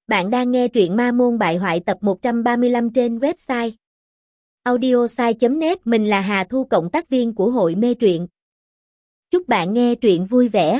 Bạn đang nghe truyện Ma Môn Bại Hoại tập 135 trên website audiosai.net. Mình là Hà Thu, cộng tác viên của hội mê truyện. Chúc bạn nghe truyện vui vẻ.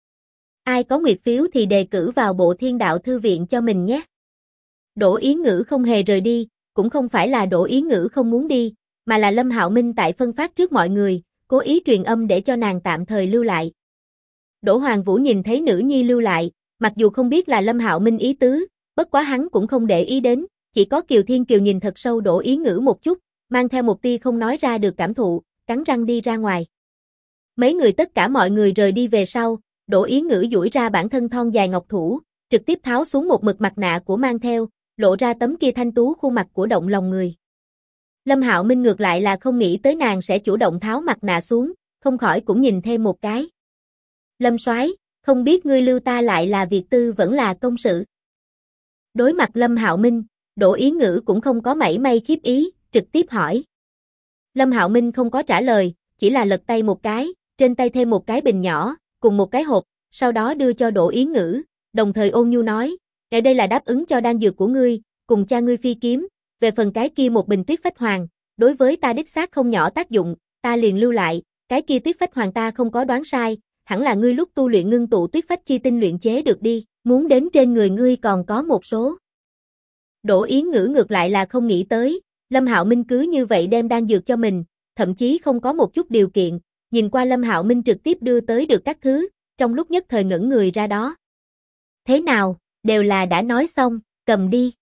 Ai có nguyệt phiếu thì đề cử vào bộ Thiên Đạo Thư Viện cho mình nhé. Đỗ Yến Ngữ không hề rời đi, cũng không phải là Đỗ Yến Ngữ không muốn đi, mà là Lâm Hạo Minh tại phân phát trước mọi người, cố ý truyền âm để cho nàng tạm thời lưu lại. Đỗ Hoàng Vũ nhìn thấy nữ nhi lưu lại, mặc dù không biết là Lâm Hạo Minh ý tứ, bất quá hắn cũng không để ý đến, chỉ có Kiều Thiên Kiều nhìn thật sâu Đỗ Yến Ngữ một chút, mang theo một tia không nói ra được cảm thụ, cắn răng đi ra ngoài. Mấy người tất cả mọi người rời đi về sau, Đỗ Yến Ngữ duỗi ra bản thân thon dài ngọc thủ, trực tiếp tháo xuống một mực mặt nạ của mang theo, lộ ra tấm kia thanh tú khuôn mặt của động lòng người. Lâm Hạo Minh ngược lại là không nghĩ tới nàng sẽ chủ động tháo mặt nạ xuống, không khỏi cũng nhìn thêm một cái. Lâm soái, không biết ngươi lưu ta lại là việc tư vẫn là công sự? Đối mặt Lâm Hạo Minh, Đỗ Yến Ngữ cũng không có mảy may khiếp ý, trực tiếp hỏi. Lâm Hạo Minh không có trả lời, chỉ là lật tay một cái, trên tay thêm một cái bình nhỏ, cùng một cái hộp, sau đó đưa cho Đỗ Yến Ngữ, đồng thời ôn nhu nói, "Cái đây là đáp ứng cho đan dược của ngươi, cùng cha ngươi phi kiếm, về phần cái kia một bình Tuyết Phách Hoàng, đối với ta đích xác không nhỏ tác dụng, ta liền lưu lại, cái kia Tuyết Phách Hoàng ta không có đoán sai, hẳn là ngươi lúc tu luyện ngưng tụ Tuyết Phách chi tinh luyện chế được đi, muốn đến trên người ngươi còn có một số." Đỗ Yến Ngữ ngược lại là không nghĩ tới, Lâm Hạo Minh cứ như vậy đem đan dược cho mình, thậm chí không có một chút điều kiện, nhìn qua Lâm Hạo Minh trực tiếp đưa tới được các thứ, trong lúc nhất thời ngẩn người ra đó. "Thế nào, đều là đã nói xong, cầm đi."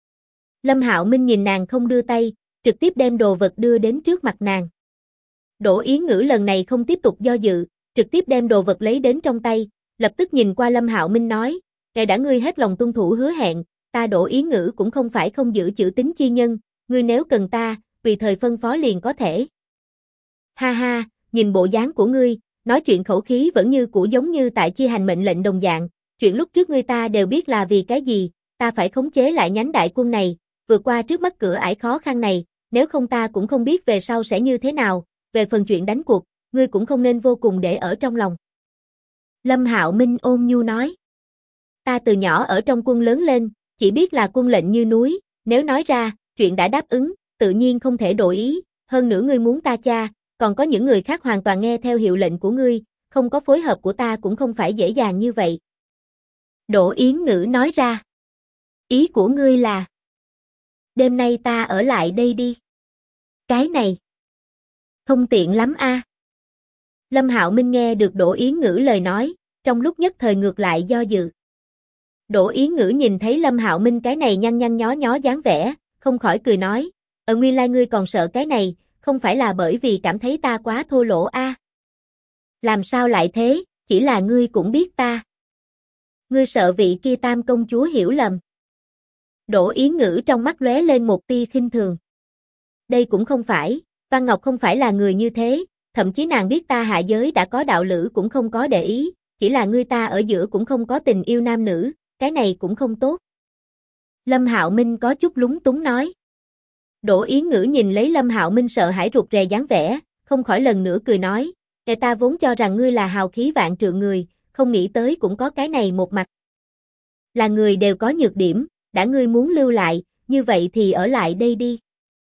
Lâm Hạo Minh nhìn nàng không đưa tay, trực tiếp đem đồ vật đưa đến trước mặt nàng. Đỗ Yến Ngữ lần này không tiếp tục do dự, trực tiếp đem đồ vật lấy đến trong tay, lập tức nhìn qua Lâm Hạo Minh nói, "Ngài đã ngươi hết lòng tuân thủ hứa hẹn, ta Đỗ Yến Ngữ cũng không phải không giữ chữ tín chi nhân, ngươi nếu cần ta, tùy thời phân phó liền có thể." "Ha ha, nhìn bộ dáng của ngươi, nói chuyện khẩu khí vẫn như cũ giống như tại chia hành mệnh lệnh đồng dạng, chuyện lúc trước ngươi ta đều biết là vì cái gì, ta phải khống chế lại nhánh đại quân này, vượt qua trước mắt cửa ải khó khăn này, nếu không ta cũng không biết về sau sẽ như thế nào, về phần chuyện đánh cuộc, ngươi cũng không nên vô cùng để ở trong lòng." Lâm Hạo Minh ôn nhu nói, "Ta từ nhỏ ở trong quân lớn lên, chỉ biết là quân lệnh như núi, nếu nói ra, chuyện đã đáp ứng, tự nhiên không thể đổi ý, hơn nữa ngươi muốn ta cha, còn có những người khác hoàn toàn nghe theo hiệu lệnh của ngươi, không có phối hợp của ta cũng không phải dễ dàng như vậy." Đỗ Yến Ngữ nói ra, "Ý của ngươi là, đêm nay ta ở lại đây đi." "Cái này, không tiện lắm a." Lâm Hạo Minh nghe được Đỗ Yến Ngữ lời nói, trong lúc nhất thời ngược lại do dự. Đỗ Yến Ngữ nhìn thấy Lâm Hạo Minh cái này nhăn nhăn nhó nhó dáng vẻ, không khỏi cười nói, Nguyên lai ngươi còn sợ cái này, không phải là bởi vì cảm thấy ta quá thô lỗ a?" "Làm sao lại thế, chỉ là ngươi cũng biết ta. Ngươi sợ vị kia Tam công chúa hiểu lầm." Đỗ Yến Ngữ trong mắt lóe lên một tia khinh thường. "Đây cũng không phải, Văn Ngọc không phải là người như thế, thậm chí nàng biết ta hạ giới đã có đạo lữ cũng không có để ý, chỉ là ngươi ta ở giữa cũng không có tình yêu nam nữ, cái này cũng không tốt." Lâm Hạo Minh có chút lúng túng nói. Đỗ Yến Ngữ nhìn lấy Lâm Hạo Minh sợ hãi rụt rè dáng vẻ, không khỏi lần nữa cười nói, "Kẻ ta vốn cho rằng ngươi là hào khí vạn trượng người, không nghĩ tới cũng có cái này một mặt. Là người đều có nhược điểm, đã ngươi muốn lưu lại, như vậy thì ở lại đây đi."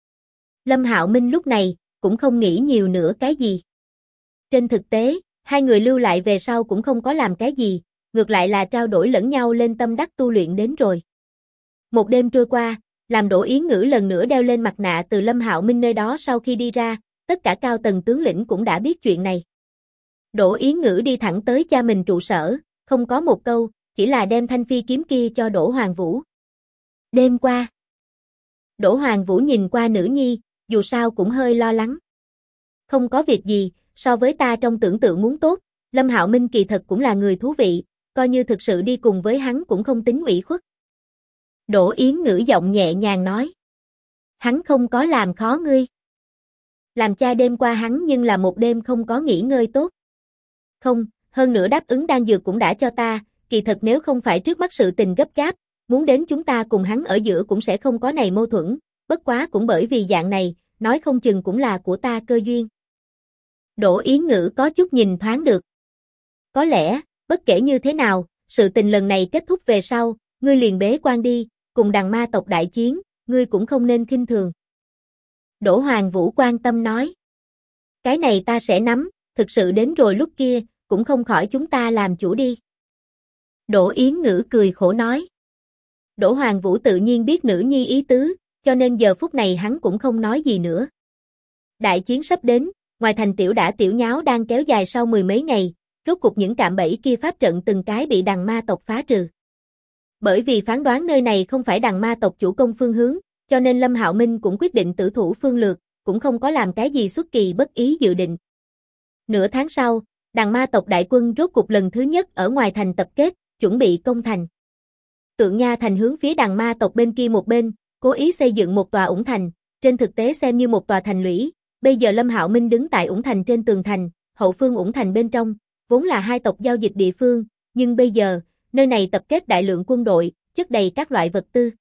Lâm Hạo Minh lúc này cũng không nghĩ nhiều nữa cái gì. Trên thực tế, hai người lưu lại về sau cũng không có làm cái gì, ngược lại là trao đổi lẫn nhau lên tâm đắc tu luyện đến rồi. Một đêm trôi qua, làm Đỗ Yến Ngữ lần nữa đeo lên mặt nạ từ Lâm Hạo Minh nơi đó sau khi đi ra, tất cả cao tầng tướng lĩnh cũng đã biết chuyện này. Đỗ Yến Ngữ đi thẳng tới cha mình trụ sở, không có một câu, chỉ là đem thanh phi kiếm kia cho Đỗ Hoàng Vũ. Đêm qua, Đỗ Hoàng Vũ nhìn qua nữ nhi, dù sao cũng hơi lo lắng. "Không có việc gì, so với ta trong tưởng tượng muốn tốt, Lâm Hạo Minh kỳ thật cũng là người thú vị, coi như thực sự đi cùng với hắn cũng không tính ủy khuất." Đỗ Yến Ngữ giọng nhẹ nhàng nói, "Hắn không có làm khó ngươi. Làm cha đêm qua hắn nhưng là một đêm không có nghỉ ngơi tốt. Không, hơn nữa đáp ứng đan dược cũng đã cho ta, kỳ thật nếu không phải trước mắt sự tình gấp gáp, muốn đến chúng ta cùng hắn ở giữa cũng sẽ không có này mâu thuẫn, bất quá cũng bởi vì dạng này, nói không chừng cũng là của ta cơ duyên." Đỗ Yến Ngữ có chút nhìn thoáng được. Có lẽ, bất kể như thế nào, sự tình lần này kết thúc về sau, ngươi liền bế quan đi, cùng đằng ma tộc đại chiến, ngươi cũng không nên khinh thường. Đỗ Hoàng Vũ quan tâm nói. Cái này ta sẽ nắm, thực sự đến rồi lúc kia, cũng không khỏi chúng ta làm chủ đi. Đỗ Yến Ngữ cười khổ nói. Đỗ Hoàng Vũ tự nhiên biết nữ nhi ý tứ, cho nên giờ phút này hắn cũng không nói gì nữa. Đại chiến sắp đến, ngoài thành tiểu đả tiểu nháo đang kéo dài sau mười mấy ngày, rốt cục những cạm bẫy kia pháp trận từng cái bị đằng ma tộc phá trừ. Bởi vì phán đoán nơi này không phải đằng ma tộc chủ công phương hướng, cho nên Lâm Hạo Minh cũng quyết định tử thủ phương lược, cũng không có làm cái gì xuất kỳ bất ý dự định. Nửa tháng sau, đằng ma tộc đại quân rốt cục lần thứ nhất ở ngoài thành tập kết, chuẩn bị công thành. Tượng Nha thành hướng phía đằng ma tộc bên kia một bên, cố ý xây dựng một tòa ủng thành, trên thực tế xem như một tòa thành lũy. Bây giờ Lâm Hạo Minh đứng tại ủng thành trên tường thành, hậu phương ủng thành bên trong, vốn là hai tộc giao dịch địa phương, nhưng bây giờ, nơi này tập kết đại lượng quân đội, chất đầy các loại vật tư.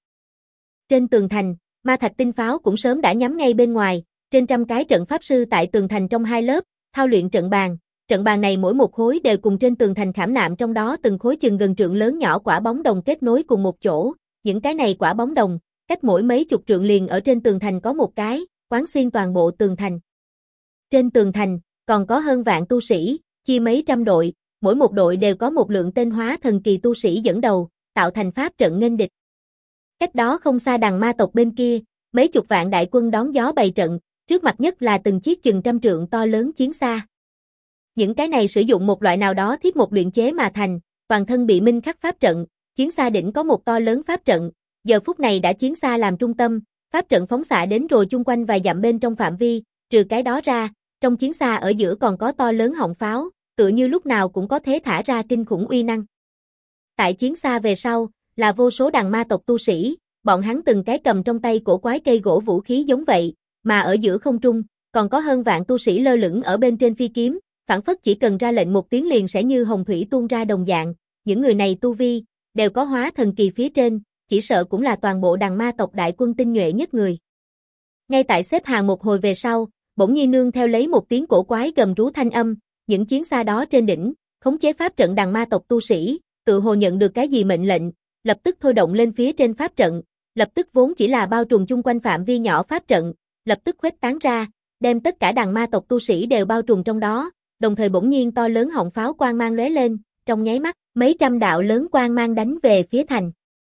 Trên tường thành, ma thạch tinh pháo cũng sớm đã nhắm ngay bên ngoài, trên trăm cái trận pháp sư tại tường thành trong hai lớp, thao luyện trận bàn này mỗi một khối đều cùng trên tường thành khảm nạm trong đó từng khối chừng gần trượng lớn nhỏ quả bóng đồng kết nối cùng một chỗ, những cái này quả bóng đồng, cách mỗi mấy chục trượng liền ở trên tường thành có một cái, quán xuyên toàn bộ tường thành. Trên tường thành, còn có hơn vạn tu sĩ, chia mấy trăm đội, mỗi một đội đều có một lượng tên hóa thần kỳ tu sĩ dẫn đầu, tạo thành pháp trận nghênh địch. Cách đó không xa đằng ma tộc bên kia, mấy chục vạn đại quân đón gió bày trận, trước mặt nhất là từng chiếc chừng trăm trượng to lớn chiến xa. Những cái này sử dụng một loại nào đó thiết một luyện chế mà thành, toàn thân bị minh khắc pháp trận, chiến xa đỉnh có một to lớn pháp trận, giờ phút này đã chiến xa làm trung tâm, pháp trận phóng xạ đến rồi chung quanh vài dặm bên trong phạm vi, trừ cái đó ra, trong chiến xa ở giữa còn có to lớn họng pháo, tựa như lúc nào cũng có thể thả ra kinh khủng uy năng. Tại chiến xa về sau, là vô số đằng ma tộc tu sĩ, bọn hắn từng cái cầm trong tay cổ quái cây gỗ vũ khí giống vậy, mà ở giữa không trung, còn có hơn vạn tu sĩ lơ lửng ở bên trên phi kiếm, phảng phất chỉ cần ra lệnh một tiếng liền sẽ như hồng thủy tuôn ra đồng dạng, những người này tu vi, đều có hóa thần kỳ phía trên, chỉ sợ cũng là toàn bộ đằng ma tộc đại quân tinh nhuệ nhất người. Ngay tại xếp hàng một hồi về sau, bỗng nhiên nương theo lấy một tiếng cổ quái gầm rú thanh âm, những chiến xa đó trên đỉnh, khống chế pháp trận đằng ma tộc tu sĩ, tự hồ nhận được cái gì mệnh lệnh, lập tức thôi động lên phía trên pháp trận, lập tức vốn chỉ là bao trùm chung quanh phạm vi nhỏ pháp trận, lập tức khuếch tán ra, đem tất cả đằng ma tộc tu sĩ đều bao trùm trong đó, đồng thời bỗng nhiên to lớn họng pháo quang mang lóe lên, trong nháy mắt, mấy trăm đạo lớn quang mang đánh về phía thành.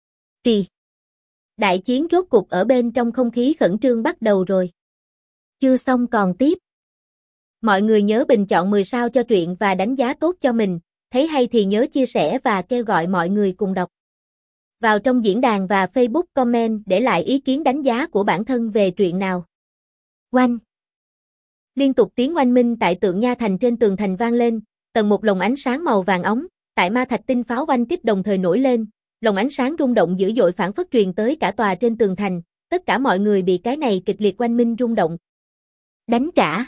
Đại chiến rốt cục ở bên trong không khí khẩn trương bắt đầu rồi. Chưa xong còn tiếp. Mọi người nhớ bình chọn 10 sao cho truyện và đánh giá tốt cho mình, thấy hay thì nhớ chia sẻ và kêu gọi mọi người cùng đọc. Vào trong diễn đàn và Facebook comment để lại ý kiến đánh giá của bản thân về truyện nào. Oanh! Liên tục tiếng oanh minh tại Tượng Nha thành trên tường thành vang lên, tầng một lồng ánh sáng màu vàng óng, tại ma thạch tinh pháo oanh kích đồng thời nổi lên, lồng ánh sáng rung động dữ dội phản phất truyền tới cả tòa trên tường thành, tất cả mọi người bị cái này kịch liệt oanh minh rung động. Đánh trả!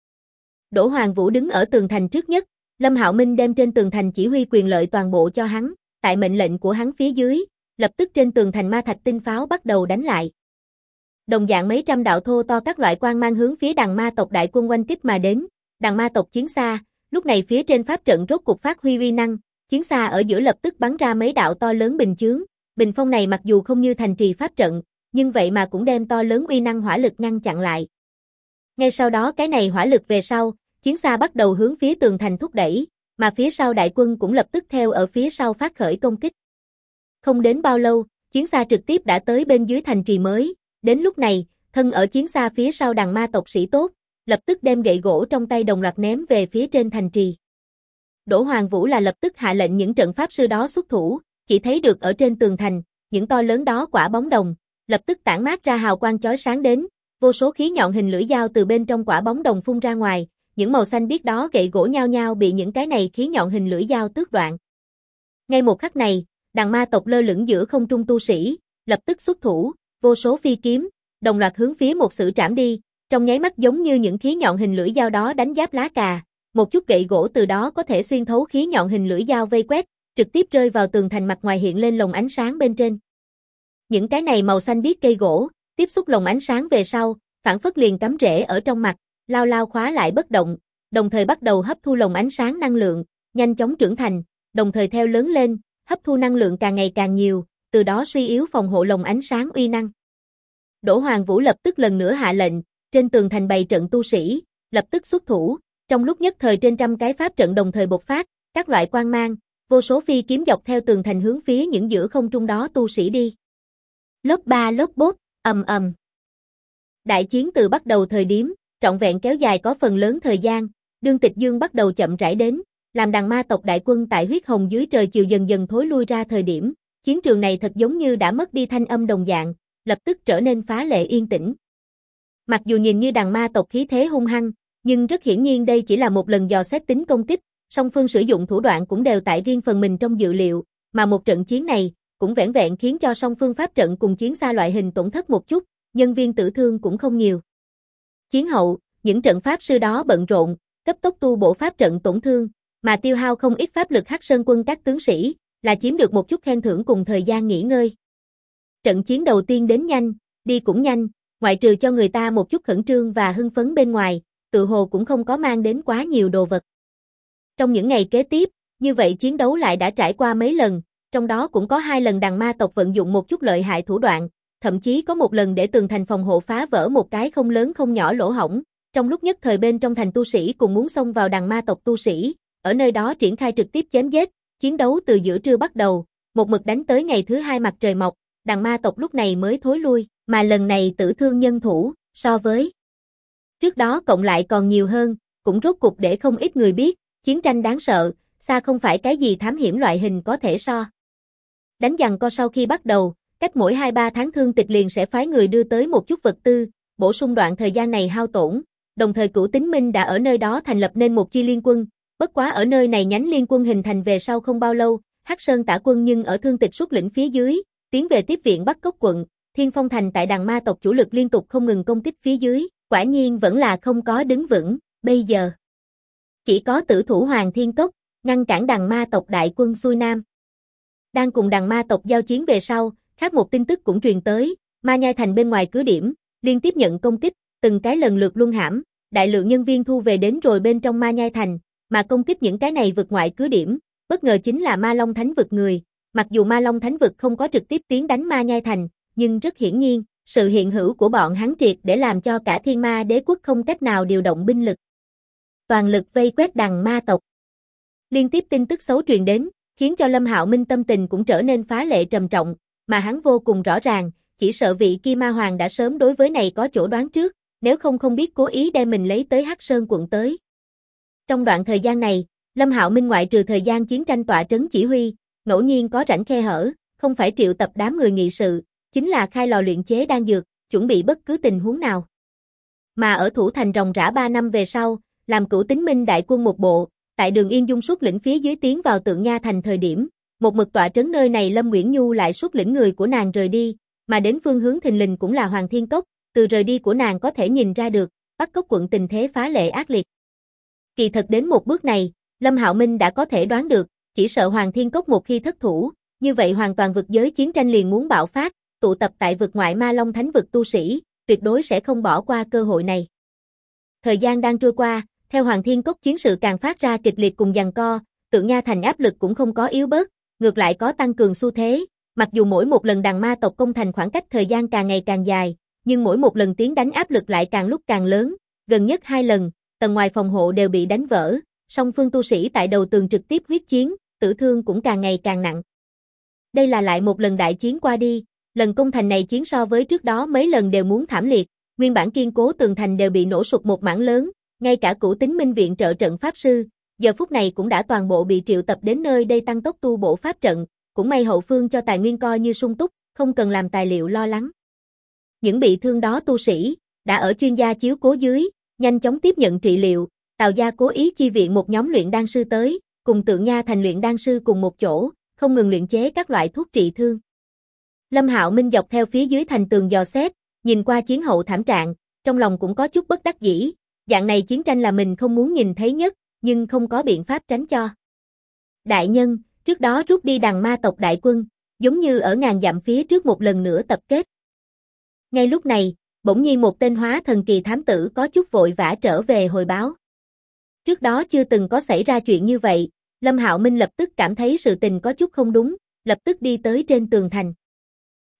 Đỗ Hoàng Vũ đứng ở tường thành trước nhất, Lâm Hạo Minh đem trên tường thành chỉ huy quyền lợi toàn bộ cho hắn, tại mệnh lệnh của hắn phía dưới, lập tức trên tường thành ma thạch tinh pháo bắt đầu đánh lại. Đồng dạng mấy trăm đạo thô to các loại quang mang hướng phía đằng ma tộc đại quân oanh kích mà đến, đằng ma tộc chiến xa, lúc này phía trên pháp trận rốt cục phát huy uy năng, chiến xa ở giữa lập tức bắn ra mấy đạo to lớn bình chướng, bình phong này mặc dù không như thành trì pháp trận, nhưng vậy mà cũng đem to lớn uy năng hỏa lực ngăn chặn lại. Ngay sau đó cái này hỏa lực về sau, chiến xa bắt đầu hướng phía tường thành thúc đẩy, mà phía sau đại quân cũng lập tức theo ở phía sau phát khởi công kích. Không đến bao lâu, chiến xa trực tiếp đã tới bên dưới thành trì mới, đến lúc này, thân ở chiến xa phía sau đằng ma tộc sĩ tốt, lập tức đem gậy gỗ trong tay đồng loạt ném về phía trên thành trì. Đỗ Hoàng Vũ là lập tức hạ lệnh những trận pháp sư đó xuất thủ, chỉ thấy được ở trên tường thành, những to lớn đó quả bóng đồng, lập tức tản mát ra hào quang chói sáng đến, vô số khí nhọn hình lưỡi dao từ bên trong quả bóng đồng phun ra ngoài, những màu xanh biếc đó gậy gỗ nhao nhao bị những cái này khí nhọn hình lưỡi dao tước đoạn. Ngay một khắc này, đằng ma tộc lơ lửng giữa không trung tu sĩ, lập tức xuất thủ, vô số phi kiếm, đồng loạt hướng phía một sử trảm đi, trong nháy mắt giống như những khí nhọn hình lưỡi dao đó đánh giáp lá cà, một chút gậy gỗ từ đó có thể xuyên thấu khí nhọn hình lưỡi dao vây quét, trực tiếp rơi vào tường thành mặt ngoài hiện lên lồng ánh sáng bên trên. Những cái này màu xanh biếc cây gỗ, tiếp xúc lồng ánh sáng về sau, phản phất liền cắm rễ ở trong mặt, lao lao khóa lại bất động, đồng thời bắt đầu hấp thu lồng ánh sáng năng lượng, nhanh chóng trưởng thành, đồng thời theo lớn lên, hấp thu năng lượng càng ngày càng nhiều, từ đó suy yếu phòng hộ lồng ánh sáng uy năng. Đỗ Hoàng Vũ lập tức lần nữa hạ lệnh, trên tường thành bày trận tu sĩ, lập tức xuất thủ, trong lúc nhất thời trên trăm cái pháp trận đồng thời bộc phát, các loại quang mang, vô số phi kiếm dọc theo tường thành hướng phía những giữa không trung đó tu sĩ đi. Lốp ba lốp bốp, ầm ầm. Đại chiến từ bắt đầu thời điểm, trọn vẹn kéo dài có phần lớn thời gian, đương Tịch Dương bắt đầu chậm rãi đến, làm đằng ma tộc đại quân tại huyết hồng dưới trời chiều dần dần thối lui ra thời điểm, chiến trường này thật giống như đã mất đi thanh âm đồng dạng, lập tức trở nên phá lệ yên tĩnh. Mặc dù nhìn như đằng ma tộc khí thế hung hăng, nhưng rất hiển nhiên đây chỉ là một lần dò xét tính công kích, song phương sử dụng thủ đoạn cũng đều tại riêng phần mình trong dự liệu, mà một trận chiến này cũng vẻn vẹn khiến cho song phương pháp trận cùng chiến xa loại hình tổn thất một chút, nhân viên tử thương cũng không nhiều. Chiến hậu, những trận pháp sư đó bận rộn, cấp tốc tu bổ pháp trận tổn thương, mà tiêu hao không ít pháp lực Hắc Sơn quân các tướng sĩ, là chiếm được một chút khen thưởng cùng thời gian nghỉ ngơi. Trận chiến đầu tiên đến nhanh, đi cũng nhanh, ngoại trừ cho người ta một chút khẩn trương và hưng phấn bên ngoài, tự hồ cũng không có mang đến quá nhiều đồ vật. Trong những ngày kế tiếp, như vậy chiến đấu lại đã trải qua mấy lần, trong đó cũng có 2 lần đằng ma tộc vận dụng một chút lợi hại thủ đoạn, thậm chí có một lần để tường thành phòng hộ phá vỡ một cái không lớn không nhỏ lỗ hổng, trong lúc nhất thời bên trong thành tu sĩ cùng muốn xông vào đằng ma tộc tu sĩ, ở nơi đó triển khai trực tiếp chém giết, chiến đấu từ giữa trưa bắt đầu, một mực đánh tới ngày thứ 2 mặt trời mọc, đằng ma tộc lúc này mới thối lui, mà lần này tử thương nhân thủ, so với trước đó cộng lại còn nhiều hơn, cũng rốt cục để không ít người biết, chiến tranh đáng sợ, xa không phải cái gì thám hiểm loại hình có thể so. Đánh giằng co sau khi bắt đầu, cách mỗi 2-3 tháng Thương Tịch liền sẽ phái người đưa tới một chút vật tư, bổ sung đoạn thời gian này hao tổn, đồng thời Cửu Tính Minh đã ở nơi đó thành lập nên một chi liên quân, bất quá ở nơi này nhánh liên quân hình thành về sau không bao lâu, Hắc Sơn Tả quân nhưng ở Thương Tịch xuất lĩnh phía dưới, tiến về tiếp viện Bắc Cốc quận, Thiên Phong thành tại đằng ma tộc chủ lực liên tục không ngừng công kích phía dưới, quả nhiên vẫn là không có đứng vững, bây giờ chỉ có tử thủ Hoàng Thiên Cốc, ngăn cản đằng ma tộc đại quân xuôi nam. Đang cùng đằng ma tộc giao chiến về sau, khác một tin tức cũng truyền tới, Ma Nhai thành bên ngoài cứ điểm, liên tiếp nhận công kích, từng cái lần lượt luân hãm, đại lượng nhân viên thu về đến rồi bên trong Ma Nhai thành, mà công kích những cái này vực ngoại cứ điểm, bất ngờ chính là Ma Long Thánh vực người, mặc dù Ma Long Thánh vực không có trực tiếp tiến đánh Ma Nhai thành, nhưng rất hiển nhiên, sự hiện hữu của bọn hắn triệt để làm cho cả Thiên Ma Đế quốc không cách nào điều động binh lực. Toàn lực vây quét đằng ma tộc. Liên tiếp tin tức xấu truyền đến, khiến cho Lâm Hạo Minh tâm tình cũng trở nên phá lệ trầm trọng, mà hắn vô cùng rõ ràng, chỉ sợ vị Kim Ma Hoàng đã sớm đối với này có chỗ đoán trước, nếu không không biết cố ý đem mình lấy tới Hắc Sơn quận tới. Trong đoạn thời gian này, Lâm Hạo Minh ngoại trừ thời gian chiến tranh tọa trấn chỉ huy, ngẫu nhiên có rảnh khe hở, không phải triệu tập đám người nghị sự, chính là khai lò luyện chế đan dược, chuẩn bị bất cứ tình huống nào. Mà ở thủ thành ròng rã 3 năm về sau, làm Cửu Tính Minh đại quân một bộ, tại Đường Yên Dung xuất lĩnh phía dưới tiến vào Tượng Nha thành thời điểm, một mực tọa trấn nơi này Lâm Nguyễn Nhu lại xuất lĩnh người của nàng rời đi, mà đến phương hướng thình lình cũng là Hoàng Thiên Cốc, từ rời đi của nàng có thể nhìn ra được, Bắc Cốc quận tình thế phá lệ ác liệt. Kỳ thật đến một bước này, Lâm Hạo Minh đã có thể đoán được, chỉ sợ Hoàng Thiên Cốc một khi thất thủ, như vậy hoàn toàn vực giới chiến tranh liền muốn bạo phát, tụ tập tại vực ngoại Ma Long Thánh vực tu sĩ, tuyệt đối sẽ không bỏ qua cơ hội này. Thời gian đang trôi qua, theo Hoàng Thiên Cốc chiến sự càng phát ra kịch liệt cùng giằng co, Tượng Nha thành áp lực cũng không có yếu bớt, ngược lại có tăng cường xu thế, mặc dù mỗi một lần đằng ma tộc công thành khoảng cách thời gian càng ngày càng dài, nhưng mỗi một lần tiến đánh áp lực lại càng lúc càng lớn, gần nhất 2 lần, tầng ngoài phòng hộ đều bị đánh vỡ, song phương tu sĩ tại đầu tường trực tiếp huyết chiến, tử thương cũng càng ngày càng nặng. Đây là lại một lần đại chiến qua đi, lần công thành này chiến so với trước đó mấy lần đều muốn thảm liệt, nguyên bản kiên cố tường thành đều bị nổ sụp một mảng lớn, ngay cả Cửu Tính Minh viện trợ trận pháp sư, giờ phút này cũng đã toàn bộ bị triệu tập đến nơi đây tăng tốc tu bổ pháp trận, cũng may hậu phương cho tài nguyên coi như sung túc, không cần làm tài liệu lo lắng. Những bị thương đó tu sĩ, đã ở chuyên gia chiếu cố dưới, nhanh chóng tiếp nhận trị liệu, Tào gia cố ý chi viện một nhóm luyện đan sư tới, cùng Tượng Nha thành luyện đan sư cùng một chỗ, không ngừng luyện chế các loại thuốc trị thương. Lâm Hạo Minh dọc theo phía dưới thành tường dò xét, nhìn qua chiến hậu thảm trạng, trong lòng cũng có chút bất đắc dĩ, dạng này chiến tranh là mình không muốn nhìn thấy nhất, nhưng không có biện pháp tránh cho. Đại nhân, trước đó rút đi đằng ma tộc đại quân, giống như ở ngàn dặm phía trước một lần nữa tập kết. Ngay lúc này, bỗng nhiên một tên hóa thần kỳ thám tử có chút vội vã trở về hồi báo. Trước đó chưa từng có xảy ra chuyện như vậy, Lâm Hạo Minh lập tức cảm thấy sự tình có chút không đúng, lập tức đi tới trên tường thành.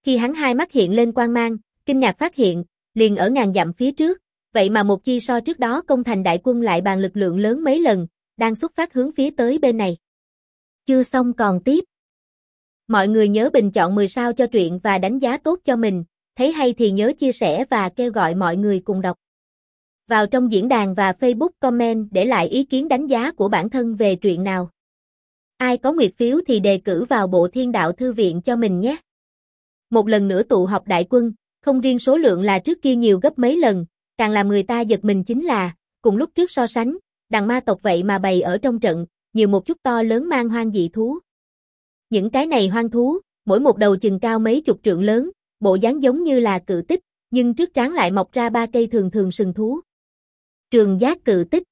Khi hắn hai mắt hiện lên quang mang, kinh ngạc phát hiện, liền ở ngàn dặm phía trước, vậy mà một chi so trước đó công thành đại quân lại bàn lực lượng lớn mấy lần, đang xuất phát hướng phía tới bên này. Chưa xong còn tiếp. Mọi người nhớ bình chọn 10 sao cho truyện và đánh giá tốt cho mình, thấy hay thì nhớ chia sẻ và kêu gọi mọi người cùng đọc. Vào trong diễn đàn và Facebook comment để lại ý kiến đánh giá của bản thân về truyện nào. Ai có nguyệt phiếu thì đề cử vào bộ Thiên Đạo Thư Viện cho mình nhé. Một lần nữa tụ họp đại quân, không riêng số lượng là trước kia nhiều gấp mấy lần, càng làm người ta giật mình chính là, cùng lúc trước so sánh, đằng ma tộc vậy mà bày ở trong trận, nhiều một chút to lớn mang hoang dị thú. Những cái này hoang thú, mỗi một đầu chừng cao mấy chục trượng lớn, bộ dáng giống như là cự tích, nhưng trước trán lại mọc ra 3 cây thường thường sừng thú. Trường giác cự tích.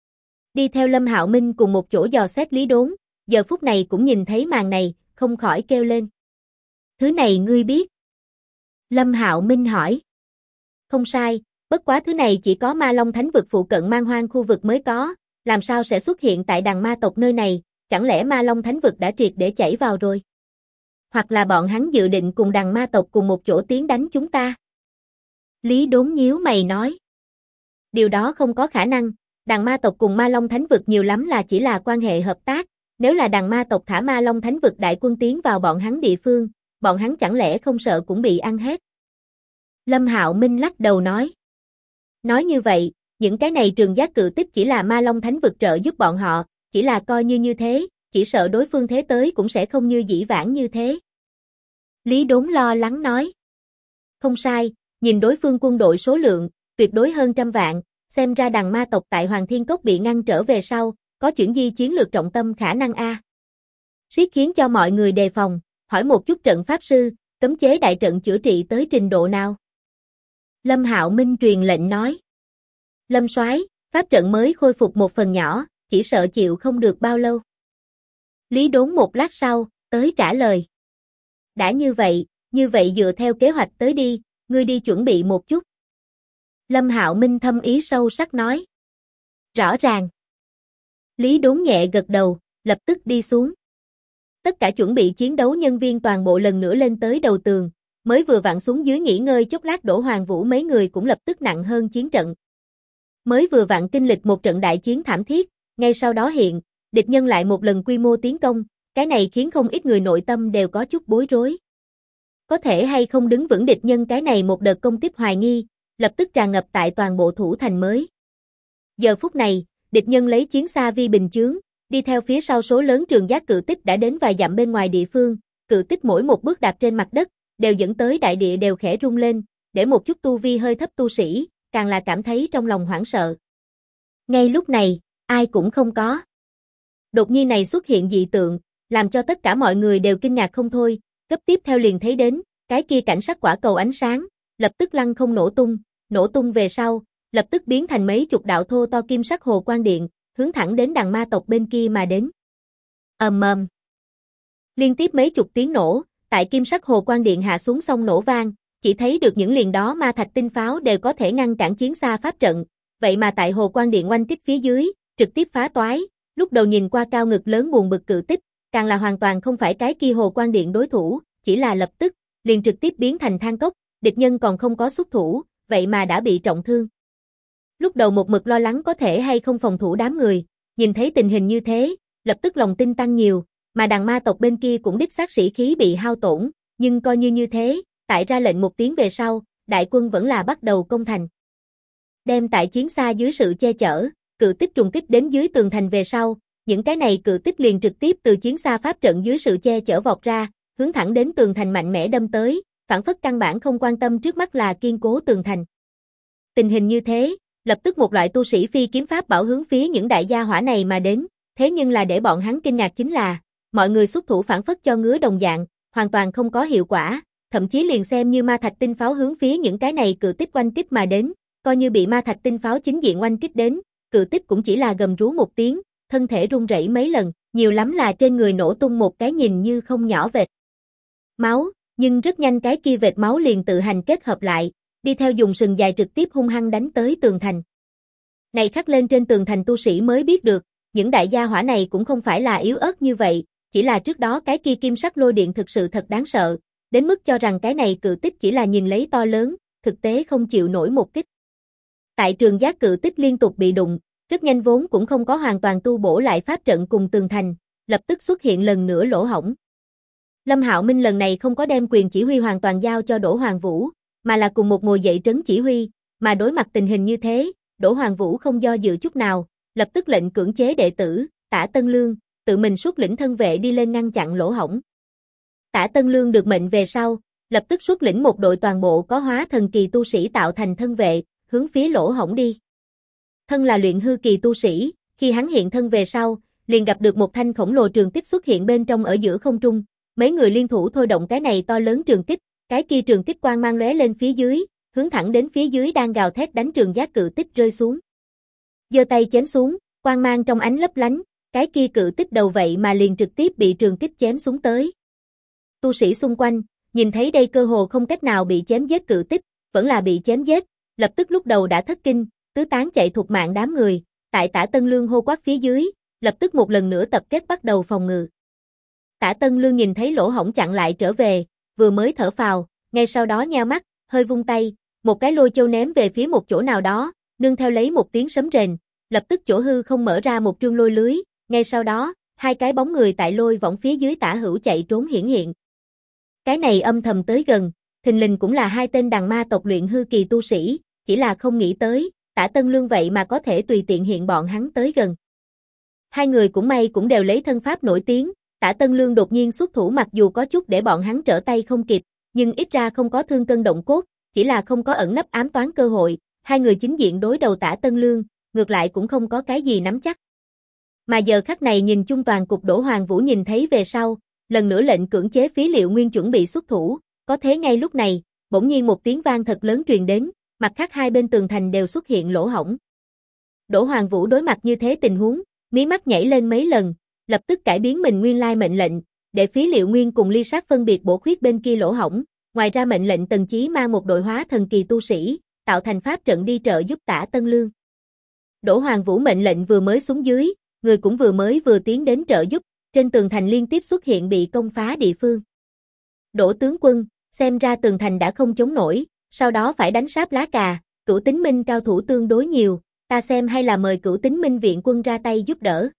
Đi theo Lâm Hạo Minh cùng một chỗ dò xét Lý Đốn, giờ phút này cũng nhìn thấy màn này, không khỏi kêu lên. Thứ này ngươi biết? Lâm Hạo Minh hỏi. Không sai, bất quá thứ này chỉ có Ma Long Thánh vực phụ cận man hoang khu vực mới có, làm sao sẽ xuất hiện tại đằng ma tộc nơi này, chẳng lẽ Ma Long Thánh vực đã triệt để chảy vào rồi? Hoặc là bọn hắn dự định cùng đằng ma tộc cùng một chỗ tiến đánh chúng ta? Lý Đốn nhíu mày nói. Điều đó không có khả năng, đằng ma tộc cùng Ma Long Thánh vực nhiều lắm là chỉ là quan hệ hợp tác, nếu là đằng ma tộc thả Ma Long Thánh vực đại quân tiến vào bọn hắn địa phương, bọn hắn chẳng lẽ không sợ cũng bị ăn hết? Lâm Hạo Minh lắc đầu nói. Nói như vậy, những cái này trường giác cự tích chỉ là Ma Long Thánh vực trợ giúp bọn họ, chỉ là coi như thế, chỉ sợ đối phương thế tới cũng sẽ không như dĩ vãng như thế. Lý Đốn lo lắng nói. Không sai, nhìn đối phương quân đội số lượng, tuyệt đối hơn 100 vạn, xem ra đằng ma tộc tại Hoàng Thiên Cốc bị ngăn trở về sau, có chuyển di chiến lược trọng tâm khả năng a. Siết khiến cho mọi người đề phòng, hỏi một chút trận pháp sư, cấm chế đại trận chữa trị tới trình độ nào? Lâm Hạo Minh truyền lệnh nói. Lâm soái, pháp trận mới khôi phục một phần nhỏ, chỉ sợ chịu không được bao lâu. Lý Đốn một lát sau, tới trả lời. Đã như vậy dựa theo kế hoạch tới đi, ngươi đi chuẩn bị một chút. Lâm Hạo Minh thâm ý sâu sắc nói. Rõ ràng. Lý Đốn nhẹ gật đầu, lập tức đi xuống. Tất cả chuẩn bị chiến đấu nhân viên toàn bộ lần nữa lên tới đầu tường, mới vừa vặn xuống dưới nghỉ ngơi chốc lát Đỗ Hoàng Vũ mấy người cũng lập tức nặng hơn chiến trận. Mới vừa vặn kinh lịch một trận đại chiến thảm thiết, ngay sau đó hiện, địch nhân lại một lần quy mô tiến công, cái này khiến không ít người nội tâm đều có chút bối rối. Có thể hay không đứng vững địch nhân cái này một đợt công kích hoài nghi, lập tức tràn ngập tại toàn bộ thủ thành mới. Giờ phút này, địch nhân lấy chiến xa vi bình chướng, đi theo phía sau số lớn trường giác cự tích đã đến vài dặm bên ngoài địa phương, cự tích mỗi một bước đạp trên mặt đất, đều dẫn tới đại địa đều khẽ rung lên, để một chút tu vi hơi thấp tu sĩ, càng là cảm thấy trong lòng hoảng sợ. Ngay lúc này, ai cũng không có. Đột nhiên này xuất hiện dị tượng, làm cho tất cả mọi người đều kinh ngạc không thôi, cấp tiếp theo liền thấy đến, cái kia cảnh sắc quả cầu ánh sáng, lập tức lăng không nổ tung về sau, lập tức biến thành mấy chục đạo thô to kim sắc hồ quang điện, hướng thẳng đến đằng ma tộc bên kia mà đến. Ầm ầm. Liên tiếp mấy chục tiếng nổ, tại kim sắc hồ quang điện hạ xuống xong nổ vang, chỉ thấy được những liền đó ma thạch tinh pháo đều có thể ngăn cản chiến xa pháp trận, vậy mà tại hồ quang điện oanh kích phía dưới, trực tiếp phá toái, lúc đầu nhìn qua cao ngực lớn buồn bực cự tích, càng là hoàn toàn không phải cái kia hồ quang điện đối thủ, chỉ là lập tức, liền trực tiếp biến thành than cốc, địch nhân còn không có xuất thủ, vậy mà đã bị trọng thương. Lúc đầu một mực lo lắng có thể hay không phòng thủ đám người, nhìn thấy tình hình như thế, lập tức lòng tin tăng nhiều, mà đằng ma tộc bên kia cũng đích xác sĩ khí bị hao tổn, nhưng coi như thế, tại ra lệnh một tiếng về sau, đại quân vẫn là bắt đầu công thành. Đem tại chiến xa dưới sự che chở, cự tích trùng kích đến dưới tường thành về sau, những cái này cự tích liền trực tiếp từ chiến xa pháp trận dưới sự che chở vọt ra, hướng thẳng đến tường thành mạnh mẽ đâm tới, phản phất căn bản không quan tâm trước mắt là kiên cố tường thành. Tình hình như thế, lập tức một loại tu sĩ phi kiếm pháp bảo hướng phía những đại gia hỏa này mà đến, thế nhưng là để bọn hắn kinh ngạc chính là, mọi người xuất thủ phản phất cho ngứa đồng dạng, hoàn toàn không có hiệu quả, thậm chí liền xem như ma thạch tinh pháo hướng phía những cái này cự tích oanh kích mà đến, coi như bị ma thạch tinh pháo chính diện oanh kích đến, cự tích cũng chỉ là gầm rú một tiếng, thân thể run rẩy mấy lần, nhiều lắm là trên người nổ tung một cái nhìn như không nhỏ vệt máu, nhưng rất nhanh cái kia vệt máu liền tự hành kết hợp lại, đi theo dùng sừng dài trực tiếp hung hăng đánh tới tường thành. Này khắc lên trên tường thành tu sĩ mới biết được, những đại gia hỏa này cũng không phải là yếu ớt như vậy, chỉ là trước đó cái kia kim sắc lôi điện thực sự thật đáng sợ, đến mức cho rằng cái này cự tích chỉ là nhìn lấy to lớn, thực tế không chịu nổi một kích. Tại trường giác cự tích liên tục bị đụng, rất nhanh vốn cũng không có hoàn toàn tu bổ lại pháp trận cùng tường thành, lập tức xuất hiện lần nữa lỗ hổng. Lâm Hạo Minh lần này không có đem quyền chỉ huy hoàn toàn giao cho Đỗ Hoàng Vũ, mà là cùng một ngồi dậy trấn chỉ huy, mà đối mặt tình hình như thế, Đỗ Hoàng Vũ không do dự chút nào, lập tức lệnh cưỡng chế đệ tử, Tả Tân Lương, tự mình xuất lĩnh thân vệ đi lên ngăn chặn lỗ hổng. Tả Tân Lương được mệnh về sau, lập tức xuất lĩnh một đội toàn bộ có hóa thần kỳ tu sĩ tạo thành thân vệ, hướng phía lỗ hổng đi. Thân là luyện hư kỳ tu sĩ, khi hắn hiện thân về sau, liền gặp được một thanh khổng lồ trường kích xuất hiện bên trong ở giữa không trung, mấy người liên thủ thôi động cái này to lớn trường kích, cái kia trường kích quang mang lóe lên phía dưới, hướng thẳng đến phía dưới đang gào thét đánh trường giác cự tích rơi xuống. Giơ tay chém xuống, quang mang trong ánh lấp lánh, cái kia cự tích đầu vậy mà liền trực tiếp bị trường kích chém xuống tới. Tu sĩ xung quanh, nhìn thấy đây cơ hồ không cách nào bị chém giết cự tích, vẫn là bị chém giết, lập tức lúc đầu đã thất kinh, tứ tán chạy thục mạng đám người, tại Tả Tân Lương hô quát phía dưới, lập tức một lần nữa tập kết bắt đầu phòng ngự. Tả Tân Lương nhìn thấy lỗ hổng chặn lại trở về, vừa mới thở phào, ngay sau đó nheo mắt, hơi vung tay, một cái lôi châu ném về phía một chỗ nào đó, nương theo lấy một tiếng sấm rền, lập tức chỗ hư không mở ra một trương lôi lưới, ngay sau đó, hai cái bóng người tại lôi võng phía dưới tả hữu chạy trốn hiển hiện. Cái này âm thầm tới gần, thình lình cũng là hai tên đằng ma tộc luyện hư kỳ tu sĩ, chỉ là không nghĩ tới, Tả Tân Lương vậy mà có thể tùy tiện hiện bọn hắn tới gần. Hai người cũng may cũng đều lấy thân pháp nổi tiếng, Tả Tân Lương đột nhiên xuất thủ mặc dù có chút để bọn hắn trở tay không kịp, nhưng ít ra không có thương cân động cốt, chỉ là không có ẩn nấp ám toán cơ hội, hai người chính diện đối đầu Tả Tân Lương, ngược lại cũng không có cái gì nắm chắc. Mà giờ khắc này nhìn chung toàn cục Đỗ Hoàng Vũ nhìn thấy về sau, lần nữa lệnh cưỡng chế phí liệu nguyên chuẩn bị xuất thủ, có thế ngay lúc này, bỗng nhiên một tiếng vang thật lớn truyền đến, mặt khác hai bên tường thành đều xuất hiện lỗ hổng. Đỗ Hoàng Vũ đối mặt như thế tình huống, mí mắt nhảy lên mấy lần, lập tức cải biến mình nguyên lai mệnh lệnh, để phí liệu nguyên cùng ly sát phân biệt bổ khuyết bên kia lỗ hổng, ngoài ra mệnh lệnh Tần Chí mang một đội hóa thần kỳ tu sĩ, tạo thành pháp trận đi trợ giúp Tả Tân Lương. Đỗ Hoàng Vũ mệnh lệnh vừa mới xuống dưới, người cũng vừa tiến đến trợ giúp, trên tường thành liên tiếp xuất hiện bị công phá địa phương. Đỗ tướng quân, xem ra tường thành đã không chống nổi, sau đó phải đánh sáp lá cà, Cửu Tính Minh cao thủ tương đối nhiều, ta xem hay là mời Cửu Tính Minh viện quân ra tay giúp đỡ.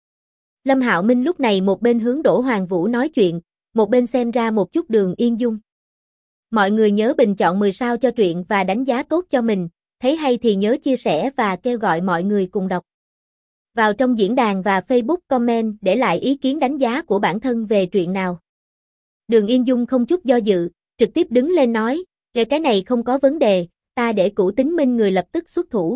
Lâm Hạo Minh lúc này một bên hướng Đỗ Hoàng Vũ nói chuyện, một bên xem ra một chút Đường Yên Dung. Mọi người nhớ bình chọn 10 sao cho truyện và đánh giá tốt cho mình, thấy hay thì nhớ chia sẻ và kêu gọi mọi người cùng đọc. Vào trong diễn đàn và Facebook comment để lại ý kiến đánh giá của bản thân về truyện nào. Đường Yên Dung không chút do dự, trực tiếp đứng lên nói, cái này không có vấn đề, ta để Cửu Tính Minh người lập tức xuất thủ.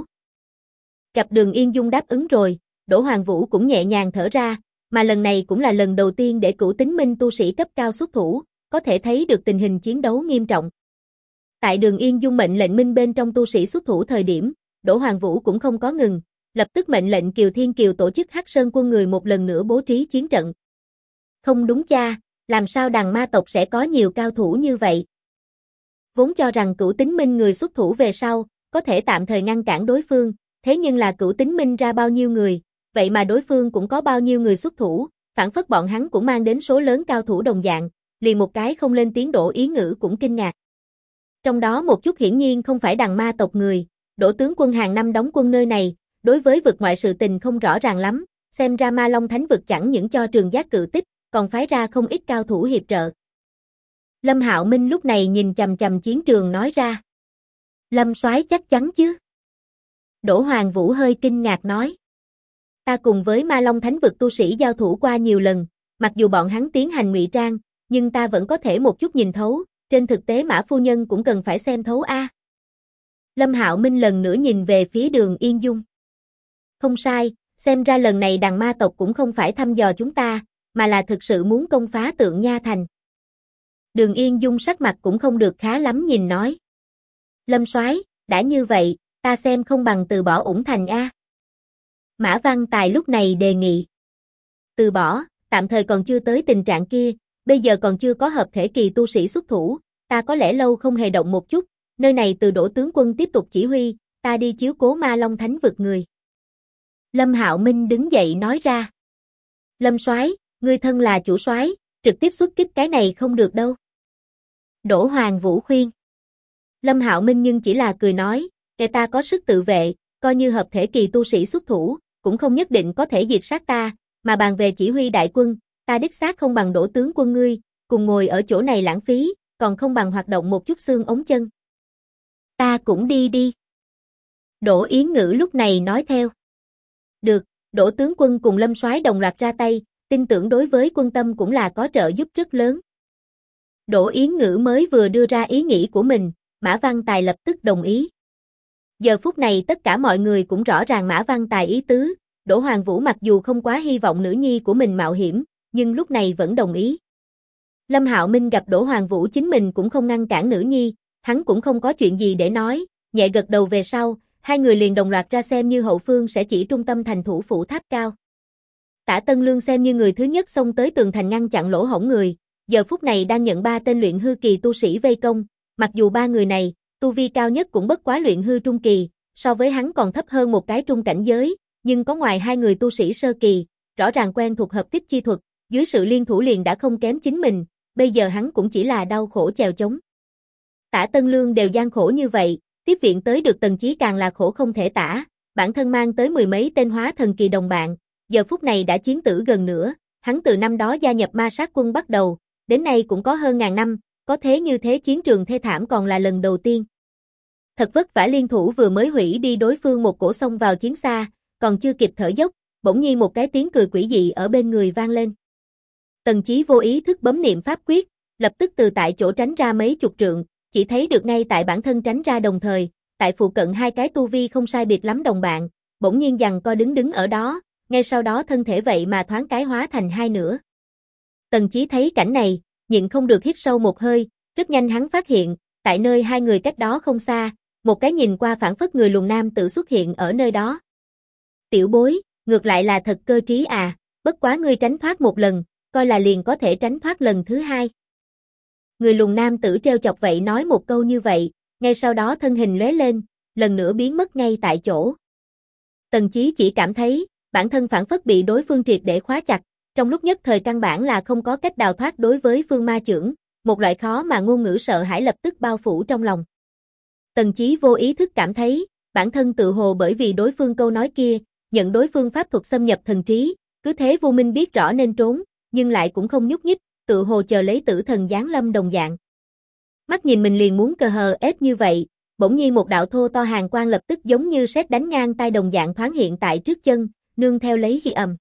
Gặp Đường Yên Dung đáp ứng rồi, Đỗ Hoàng Vũ cũng nhẹ nhàng thở ra, mà lần này cũng là lần đầu tiên để Cửu Tính Minh tu sĩ cấp cao xuất thủ, có thể thấy được tình hình chiến đấu nghiêm trọng. Tại Đường Yên Dung mệnh lệnh Minh bên trong tu sĩ xuất thủ thời điểm, Đỗ Hoàng Vũ cũng không có ngừng, lập tức mệnh lệnh Kiều Thiên Kiều tổ chức Hắc Sơn quân người một lần nữa bố trí chiến trận. Không đúng cha, làm sao đằng ma tộc sẽ có nhiều cao thủ như vậy? Vốn cho rằng Cửu Tính Minh người xuất thủ về sau, có thể tạm thời ngăn cản đối phương, thế nhưng là Cửu Tính Minh ra bao nhiêu người, vậy mà đối phương cũng có bao nhiêu người xuất thủ, phản phất bọn hắn cũng mang đến số lớn cao thủ đồng dạng, liền một cái không lên tiếng Đỗ Ý Ngữ cũng kinh ngạc. Trong đó một chút hiển nhiên không phải đằng ma tộc người, Đỗ tướng quân hàng năm đóng quân nơi này, đối với vực ngoại sự tình không rõ ràng lắm, xem ra Ma Long Thánh vực chẳng những cho trường giác cự tích, còn phái ra không ít cao thủ hiệp trợ. Lâm Hạo Minh lúc này nhìn chằm chằm chiến trường nói ra. Lâm soái chắc chắn chứ? Đỗ Hoàng Vũ hơi kinh ngạc nói. Ta cùng với Ma Long Thánh vực tu sĩ giao thủ qua nhiều lần, mặc dù bọn hắn tiến hành ngụy trang, nhưng ta vẫn có thể một chút nhìn thấu, trên thực tế Mã phu nhân cũng cần phải xem thấu a. Lâm Hạo Minh lần nữa nhìn về phía Đường Yên Dung. Không sai, xem ra lần này đằng ma tộc cũng không phải thăm dò chúng ta, mà là thực sự muốn công phá Tượng Nha Thành. Đường Yên Dung sắc mặt cũng không được khá lắm nhìn nói. Lâm soái, đã như vậy, ta xem không bằng từ bỏ Ủng Thành a. Mã Văn Tài lúc này đề nghị. Từ bỏ, tạm thời còn chưa tới tình trạng kia, bây giờ còn chưa có hợp thể kỳ tu sĩ xuất thủ, ta có lẽ lâu không hề động một chút, nơi này từ Đỗ tướng quân tiếp tục chỉ huy, ta đi chiếu cố Ma Long Thánh vực người. Lâm Hạo Minh đứng dậy nói ra. Lâm soái, ngươi thân là chủ soái, trực tiếp xuất kích cái này không được đâu. Đỗ Hoàng Vũ khuyên. Lâm Hạo Minh nhưng chỉ là cười nói, kẻ ta có sức tự vệ, coi như hợp thể kỳ tu sĩ xuất thủ, cũng không nhất định có thể diệt sát ta, mà bàn về chỉ huy đại quân, ta đích xác không bằng Đỗ tướng quân ngươi, cùng ngồi ở chỗ này lãng phí, còn không bằng hoạt động một chút xương ống chân. Ta cũng đi đi. Đỗ Yến Ngữ lúc này nói theo. Được, Đỗ tướng quân cùng Lâm soái đồng loạt ra tay, tin tưởng đối với quân tâm cũng là có trợ giúp rất lớn. Đỗ Yến Ngữ mới vừa đưa ra ý nghĩ của mình, Mã Văn Tài lập tức đồng ý. Giờ phút này tất cả mọi người cũng rõ ràng Mã Văn Tài ý tứ, Đỗ Hoàng Vũ mặc dù không quá hy vọng nữ nhi của mình mạo hiểm, nhưng lúc này vẫn đồng ý. Lâm Hạo Minh gặp Đỗ Hoàng Vũ chính mình cũng không ngăn cản nữ nhi, hắn cũng không có chuyện gì để nói, nhẹ gật đầu về sau, hai người liền đồng loạt ra xem như hậu phương sẽ chỉ trung tâm thành thủ phủ tháp cao. Tả Tân Lương xem như người thứ nhất xông tới tường thành ngăn chặn lỗ hổng người, giờ phút này đang nhận 3 tên luyện hư kỳ tu sĩ vây công, mặc dù 3 người này, tu vi cao nhất cũng bất quá luyện hư trung kỳ, so với hắn còn thấp hơn một cái trung cảnh giới, nhưng có ngoài 2 người tu sĩ sơ kỳ, rõ ràng quen thuộc hợp tích chi thuật, dưới sự liên thủ liền đã không kém chính mình, bây giờ hắn cũng chỉ là đau khổ chèo chống. Tả Tân Lương đều gian khổ như vậy, tiếp viện tới được Tần Chí càng là khổ không thể tả, bản thân mang tới 10 mấy tên hóa thần kỳ đồng bạn, giờ phút này đã chiến tử gần nữa, hắn từ năm đó gia nhập ma sát quân bắt đầu, đến nay cũng có hơn ngàn năm, có thế như thế chiến trường thê thảm còn là lần đầu tiên. Thật vất vả liên thủ vừa mới hủy đi đối phương một cổ xông vào chiến xa, còn chưa kịp thở dốc, bỗng nhiên một cái tiếng cười quỷ dị ở bên người vang lên. Tần Chí vô ý thức bấm niệm pháp quyết, lập tức từ tại chỗ tránh ra mấy chục trượng, chỉ thấy được ngay tại bản thân tránh ra đồng thời, tại phụ cận 2 cái tu vi không sai biệt lắm đồng bạn, bỗng nhiên giằng co đứng ở đó, ngay sau đó thân thể vậy mà thoáng cái hóa thành 2 nửa. Tần Chí thấy cảnh này, nhịn không được hít sâu một hơi, rất nhanh hắn phát hiện, tại nơi 2 người cách đó không xa, một cái nhìn qua phảng phất người lùn nam tự xuất hiện ở nơi đó. Tiểu bối, ngược lại là thật cơ trí à, bất quá ngươi tránh thoát một lần, coi là liền có thể tránh thoát lần thứ 2. Người lùn nam tử treo chọc vậy nói một câu như vậy, ngay sau đó thân hình lóe lên, lần nữa biến mất ngay tại chỗ. Tần Chí chỉ cảm thấy, bản thân phảng phất bị đối phương triệt để khóa chặt, trong lúc nhất thời căn bản là không có cách đào thoát đối với phương ma chưởng, một loại khó mà ngôn ngữ sợ hãi lập tức bao phủ trong lòng. Tần Chí vô ý thức cảm thấy, bản thân tự hồ bởi vì đối phương câu nói kia, nhận đối phương pháp thuật xâm nhập thần trí, cứ thế vô minh biết rõ nên trốn, nhưng lại cũng không nhúc nhích, tự hồ chờ lấy tử thần giáng lâm đồng dạng. Mắt nhìn mình liền muốn cờ hờ ép như vậy, bỗng nhiên một đạo thô to hàn quang lập tức giống như sét đánh ngang tai đồng dạng thoáng hiện tại trước chân, nương theo lấy khi ầm.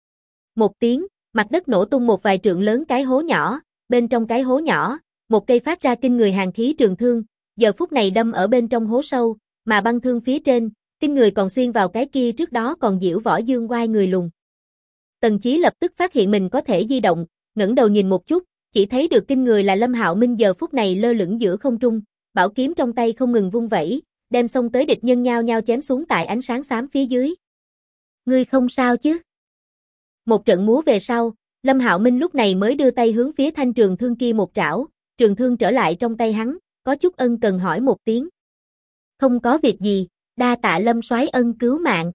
Một tiếng, mặt đất nổ tung một vài trượng lớn cái hố nhỏ, bên trong cái hố nhỏ, một cây phát ra kinh người hàn khí trường thương, giờ phút này đâm ở bên trong hố sâu, mà băng thương phía trên, kinh người còn xuyên vào cái kia trước đó còn diễu võ dương oai người lùn. Tần Chí lập tức phát hiện mình có thể di động, ngẩng đầu nhìn một chút, chỉ thấy được kinh người là Lâm Hạo Minh giờ phút này lơ lửng giữa không trung, bảo kiếm trong tay không ngừng vung vẩy, đem xông tới địch nhân nhao nhao chém xuống tại ánh sáng xám phía dưới. Ngươi không sao chứ? Một trận múa về sau, Lâm Hạo Minh lúc này mới đưa tay hướng phía thanh trường thương kia một trảo, trường thương trở lại trong tay hắn, có chút ân cần hỏi một tiếng. Không có việc gì, đa tạ Lâm soái ân cứu mạng.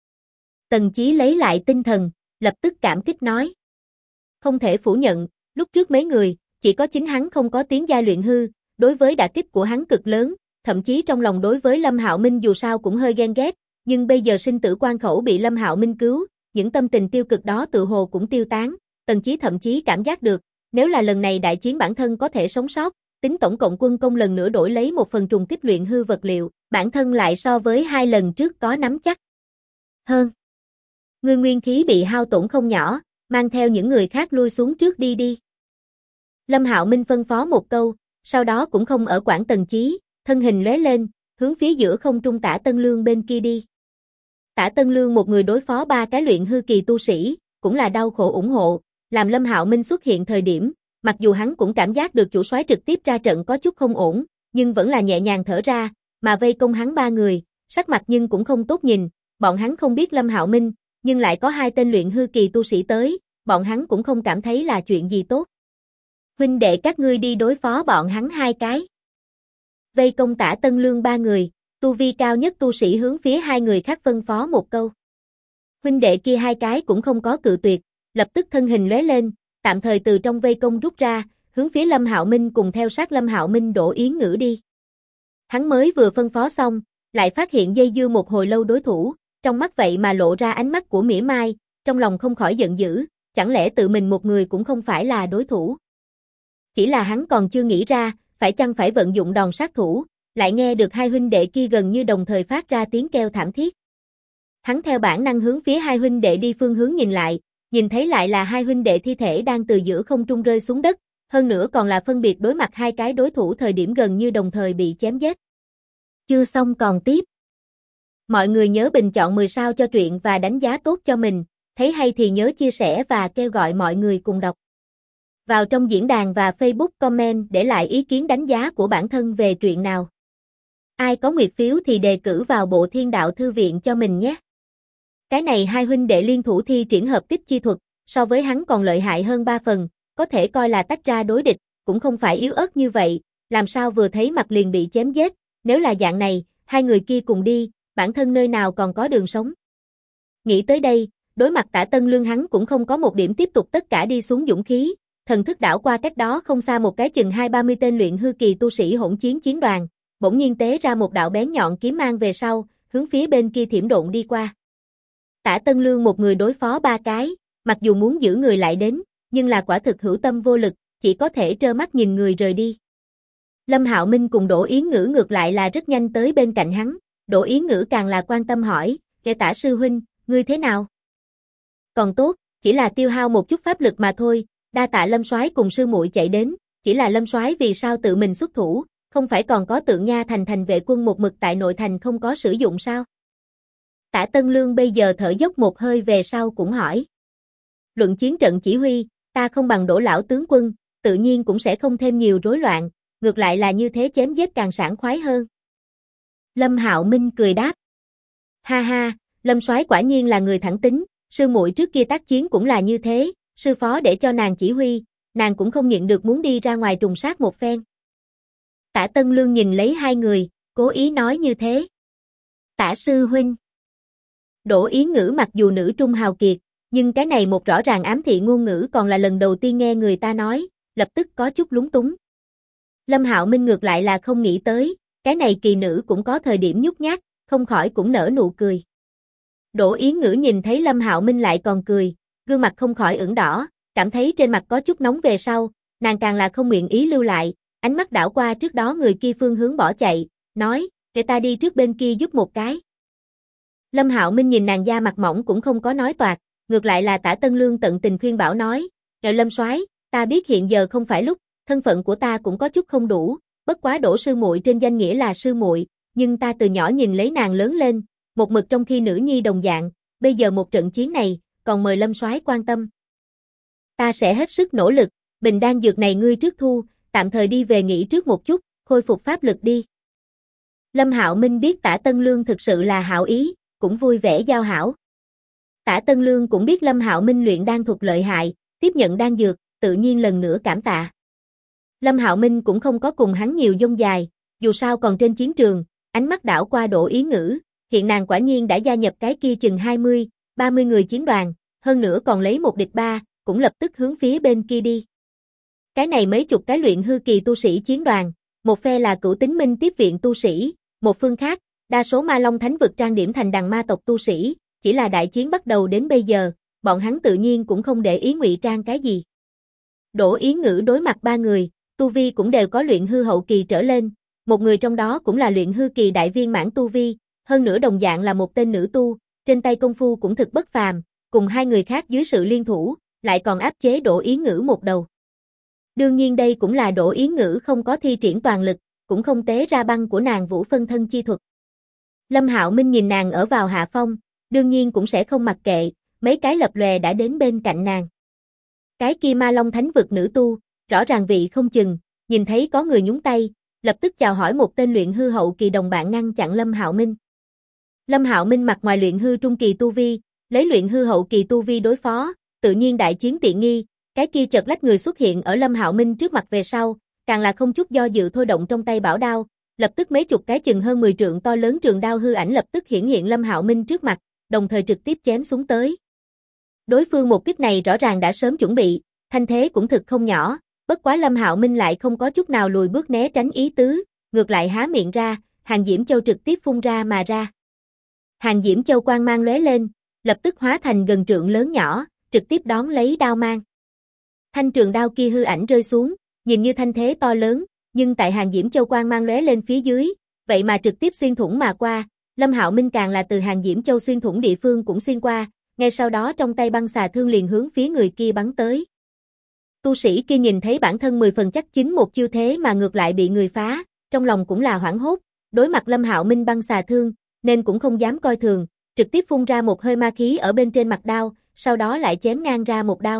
Tần Chí lấy lại tinh thần, lập tức cảm kích nói. Không thể phủ nhận, lúc trước mấy người, chỉ có chính hắn không có tiến giai luyện hư, đối với đả kích của hắn cực lớn, thậm chí trong lòng đối với Lâm Hạo Minh dù sao cũng hơi ghen ghét, nhưng bây giờ sinh tử quan khẩu bị Lâm Hạo Minh cứu, những tâm tình tiêu cực đó tự hồ cũng tiêu tán, Tần Chí thậm chí cảm giác được, nếu là lần này đại chiến bản thân có thể sống sót, tính tổng cộng quân công lần nữa đổi lấy một phần trùng kích luyện hư vật liệu, bản thân lại so với 2 lần trước có nắm chắc hơn. Ngươi nguyên khí bị hao tổn không nhỏ, mang theo những người khác lui xuống trước đi đi. Lâm Hạo Minh phân phó một câu, sau đó cũng không ở quản Tần Chí, thân hình lóe lên, hướng phía giữa không trung Tả Tân Lương bên kia đi. Tả Tân Lương một người đối phó 3 cái luyện hư kỳ tu sĩ, cũng là đau khổ ủng hộ, làm Lâm Hạo Minh xuất hiện thời điểm, mặc dù hắn cũng cảm giác được chủ soái trực tiếp ra trận có chút không ổn, nhưng vẫn là nhẹ nhàng thở ra, mà vây công hắn 3 người, sắc mặt nhưng cũng không tốt nhìn, bọn hắn không biết Lâm Hạo Minh, nhưng lại có 2 tên luyện hư kỳ tu sĩ tới, bọn hắn cũng không cảm thấy là chuyện gì tốt. Huynh đệ các ngươi đi đối phó bọn hắn 2 cái. Vây công Tả Tân Lương 3 người, tu vi cao nhất tu sĩ hướng phía 2 người khác phân phó một câu. Huynh đệ kia 2 cái cũng không có cự tuyệt, lập tức thân hình lóe lên, tạm thời từ trong vây công rút ra, hướng phía Lâm Hạo Minh cùng theo sát Lâm Hạo Minh Đỗ Yến Ngữ đi. Hắn mới vừa phân phó xong, lại phát hiện dây dưa một hồi lâu đối thủ, trong mắt vậy mà lộ ra ánh mắt của mỉa mai, trong lòng không khỏi giận dữ, chẳng lẽ tự mình một người cũng không phải là đối thủ. Chỉ là hắn còn chưa nghĩ ra, phải chăng phải vận dụng đòn sát thủ, lại nghe được hai huynh đệ kia gần như đồng thời phát ra tiếng kêu thảm thiết. Hắn theo bản năng hướng phía hai huynh đệ đi phương hướng nhìn lại, nhìn thấy lại là hai huynh đệ thi thể đang từ giữa không trung rơi xuống đất, hơn nữa còn là phân biệt đối mặt hai cái đối thủ thời điểm gần như đồng thời bị chém giết. Chưa xong còn tiếp. Mọi người nhớ bình chọn 10 sao cho truyện và đánh giá tốt cho mình, thấy hay thì nhớ chia sẻ và kêu gọi mọi người cùng đọc. Vào trong diễn đàn và Facebook comment để lại ý kiến đánh giá của bản thân về truyện nào. Ai có nguyệt phiếu thì đề cử vào bộ Thiên Đạo Thư Viện cho mình nhé. Cái này hai huynh đệ liên thủ thi triển hợp kích chi thuật, so với hắn còn lợi hại hơn 3 phần, có thể coi là tách ra đối địch, cũng không phải yếu ớt như vậy, làm sao vừa thấy mặt liền bị chém giết, nếu là dạng này, hai người kia cùng đi, bản thân nơi nào còn có đường sống. Nghĩ tới đây, đối mặt Tả Tân Lương hắn cũng không có một điểm tiếp tục tất cả đi xuống dũng khí, thần thức đảo qua cách đó không xa một cái chừng 20-30 tên luyện hư kỳ tu sĩ hỗn chiến chiến đoàn, bỗng nhiên tế ra một đạo bén nhọn kiếm mang về sau, hướng phía bên kia thiểm độn đi qua. Tả Tân Lương một người đối phó 3 cái, mặc dù muốn giữ người lại đến, nhưng là quả thực hữu tâm vô lực, chỉ có thể trơ mắt nhìn người rời đi. Lâm Hạo Minh cùng Đỗ Yến Ngữ ngược lại là rất nhanh tới bên cạnh hắn, Đỗ Yến Ngữ càng là quan tâm hỏi, "Kẻ Tả sư huynh, ngươi thế nào?" "Còn tốt, chỉ là tiêu hao một chút pháp lực mà thôi, đa tạ Lâm soái cùng sư muội chạy đến, chỉ là Lâm soái vì sao tự mình xuất thủ, không phải còn có Tượng Nha thành vệ quân một mực tại nội thành không có sử dụng sao?" Tả Tân Lương bây giờ thở dốc một hơi về sau cũng hỏi. "Luận chiến trận chỉ huy, ta không bằng Đỗ lão tướng quân, tự nhiên cũng sẽ không thêm nhiều rối loạn, ngược lại là như thế chém giết càng sảng khoái hơn." Lâm Hạo Minh cười đáp. "Ha ha, Lâm soái quả nhiên là người thẳng tính, sư muội trước kia tác chiến cũng là như thế, sư phó để cho nàng chỉ huy, nàng cũng không nhịn được muốn đi ra ngoài trùng sát một phen." Tả Tân Lương nhìn lấy hai người, cố ý nói như thế. "Tả sư huynh." Đỗ Yến Ngữ mặc dù nữ trung hào kiệt, nhưng cái này một rõ ràng ám thị ngôn ngữ còn là lần đầu tiên nghe người ta nói, lập tức có chút lúng túng. Lâm Hạo Minh ngược lại là không nghĩ tới, cái này kỳ nữ cũng có thời điểm nhút nhát, không khỏi cũng nở nụ cười. Đỗ Yến Ngữ nhìn thấy Lâm Hạo Minh lại còn cười, gương mặt không khỏi ửng đỏ, cảm thấy trên mặt có chút nóng về sau, nàng càng là không nguyện ý lưu lại, ánh mắt đảo qua trước đó người kia phương hướng bỏ chạy, nói, "Để ta đi trước bên kia giúp một cái." Lâm Hạo Minh nhìn nàng da mặt mỏng cũng không có nói toạc, ngược lại là Tả Tân Lương tận tình khuyên bảo nói, "Ngài Lâm soái, ta biết hiện giờ không phải lúc, thân phận của ta cũng có chút không đủ, bất quá Đỗ sư muội trên danh nghĩa là sư muội, nhưng ta từ nhỏ nhìn lấy nàng lớn lên, một mực trong khi nữ nhi đồng dạng, bây giờ một trận chiến này, còn mời Lâm soái quan tâm. Ta sẽ hết sức nỗ lực, bình đan dược này ngươi trước thu, tạm thời đi về nghỉ trước một chút, khôi phục pháp lực đi." Lâm Hạo Minh biết Tả Tân Lương thực sự là hảo ý, cũng vui vẻ giao hảo. Tả Tân Lương cũng biết Lâm Hạo Minh luyện đan thuật lợi hại, tiếp nhận đan dược, tự nhiên lần nữa cảm tạ. Lâm Hạo Minh cũng không có cùng hắn nhiều dông dài, dù sao còn trên chiến trường, ánh mắt đảo qua Đỗ Yến Ngữ, hiện nàng quả nhiên đã gia nhập cái kia chừng 20-30 người chiến đoàn, hơn nữa còn lấy 1 địch 3, cũng lập tức hướng phía bên kia đi. Cái này mấy chục cái luyện hư kỳ tu sĩ chiến đoàn, một phe là Cửu Tính Minh tiếp viện tu sĩ, một phương khác, đa số Ma Long Thánh vực trang điểm thành đằng ma tộc tu sĩ, chỉ là đại chiến bắt đầu đến bây giờ, bọn hắn tự nhiên cũng không để ý ngụy trang cái gì. Đỗ Yến Ngữ đối mặt 3 người, tu vi cũng đều có luyện hư hậu kỳ trở lên, một người trong đó cũng là luyện hư kỳ đại viên mãn tu vi, hơn nữa đồng dạng là một tên nữ tu, trên tay công phu cũng thực bất phàm, cùng hai người khác dưới sự liên thủ, lại còn áp chế Đỗ Yến Ngữ một đầu. Đương nhiên đây cũng là Đỗ Yến Ngữ không có thi triển toàn lực, cũng không tế ra băng của nàng vũ phân thân chi thuật. Lâm Hạo Minh nhìn nàng ở vào hạ phong, đương nhiên cũng sẽ không mặc kệ, mấy cái lập lòe đã đến bên cạnh nàng. Cái kia Ma Long Thánh vực nữ tu, rõ ràng vị không chừng, nhìn thấy có người nhúng tay, lập tức chào hỏi một tên luyện hư hậu kỳ đồng bạn ngăn chặn Lâm Hạo Minh. Lâm Hạo Minh mặt ngoài luyện hư trung kỳ tu vi, lấy luyện hư hậu kỳ tu vi đối phó, tự nhiên đại chiến tiện nghi, cái kia chợt lách người xuất hiện ở Lâm Hạo Minh trước mặt về sau, càng là không chút do dự thôi động trong tay bảo đao, lập tức mấy chục cái chừng hơn 10 trượng to lớn trường đao hư ảnh lập tức hiển hiện Lâm Hạo Minh trước mặt, đồng thời trực tiếp chém xuống tới. Đối phương một kích này rõ ràng đã sớm chuẩn bị, thanh thế cũng thực không nhỏ, Bất quá Lâm Hạo Minh lại không có chút nào lùi bước né tránh ý tứ, ngược lại há miệng ra, Hàng Diễm Châu trực tiếp phun ra mà ra. Hàng Diễm Châu quang mang lóe lên, lập tức hóa thành gần trượng lớn nhỏ, trực tiếp đón lấy đao mang. Thanh trường đao kia hư ảnh rơi xuống, nhìn như thanh thế to lớn, nhưng tại Hàng Diễm Châu quang mang lóe lên phía dưới, vậy mà trực tiếp xuyên thủng mà qua, Lâm Hạo Minh càng là từ Hàng Diễm Châu xuyên thủng địa phương cũng xuyên qua, ngay sau đó trong tay băng xà thương liền hướng phía người kia bắn tới. Tu sĩ kia nhìn thấy bản thân 10 phần chắc chính một chiêu thế mà ngược lại bị người phá, trong lòng cũng là hoảng hốt, đối mặt Lâm Hạo Minh băng xà thương, nên cũng không dám coi thường, trực tiếp phun ra một hơi ma khí ở bên trên mặt đao, sau đó lại chém ngang ra một đao.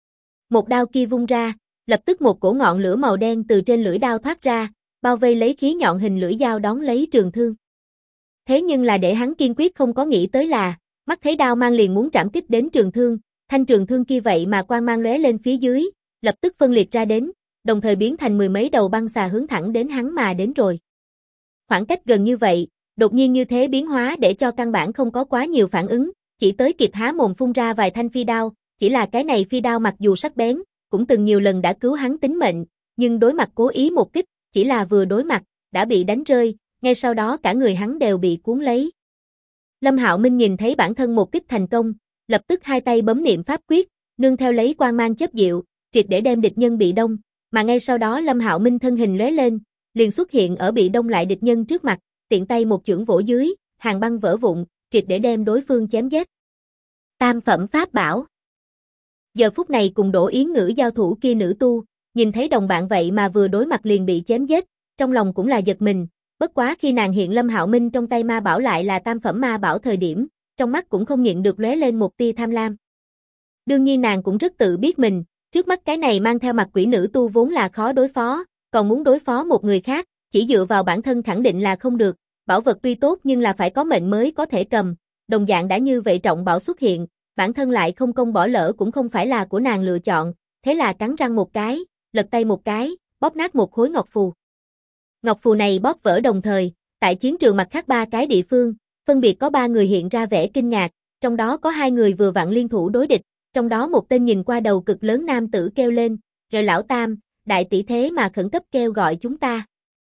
Một đao kia vung ra, lập tức một cổ ngọn lửa màu đen từ trên lưỡi đao thoát ra, bao vây lấy khí nhọn hình lưỡi dao đón lấy trường thương. Thế nhưng là để hắn kiên quyết không có nghĩ tới là, mắt thấy đao mang liền muốn trảm kích đến trường thương, thanh trường thương kia vậy mà quang mang lóe lên phía dưới, lập tức phân liệt ra đến, đồng thời biến thành 10 mấy đầu băng xà hướng thẳng đến hắn mà đến rồi. Khoảng cách gần như vậy, đột nhiên như thế biến hóa để cho căn bản không có quá nhiều phản ứng, chỉ tới kịp há mồm phun ra vài thanh phi đao, chỉ là cái này phi đao mặc dù sắc bén, cũng từng nhiều lần đã cứu hắn tính mệnh, nhưng đối mặt cố ý một kích, chỉ là vừa đối mặt, đã bị đánh rơi, ngay sau đó cả người hắn đều bị cuốn lấy. Lâm Hạo Minh nhìn thấy bản thân một kích thành công, lập tức hai tay bấm niệm pháp quyết, nương theo lấy quang mang chớp diệu, triệt để đem địch nhân bị đông, mà ngay sau đó Lâm Hạo Minh thân hình lóe lên, liền xuất hiện ở bị đông lại địch nhân trước mặt, tiện tay một chưởng vỗ dưới, hàng băng vỡ vụn, triệt để đem đối phương chém giết. Tam phẩm pháp bảo. Giờ phút này cùng Đỗ Yến Ngữ giao thủ kia nữ tu, nhìn thấy đồng bạn vậy mà vừa đối mặt liền bị chém giết, trong lòng cũng là giật mình, bất quá khi nàng hiện Lâm Hạo Minh trong tay ma bảo lại là tam phẩm ma bảo thời điểm, trong mắt cũng không nhịn được lóe lên một tia tham lam. Đương nhiên nàng cũng rất tự biết mình, trước mắt cái này mang theo mặt quỷ nữ tu vốn là khó đối phó, còn muốn đối phó một người khác, chỉ dựa vào bản thân khẳng định là không được, bảo vật tuy tốt nhưng là phải có mệnh mới có thể cầm, đồng dạng đã như vậy trọng bảo xuất hiện, bản thân lại không công bỏ lỡ cũng không phải là của nàng lựa chọn, thế là cắn răng một cái, lật tay một cái, bóp nát một khối ngọc phù. Ngọc phù này bóp vỡ đồng thời, tại chiến trường mặt khác 3 cái địa phương, phân biệt có 3 người hiện ra vẻ kinh ngạc, trong đó có 2 người vừa vặn liên thủ đối địch, trong đó một tên nhìn qua đầu cực lớn nam tử kêu lên, "Rồi lão tam, đại tỷ thế mà khẩn cấp kêu gọi chúng ta."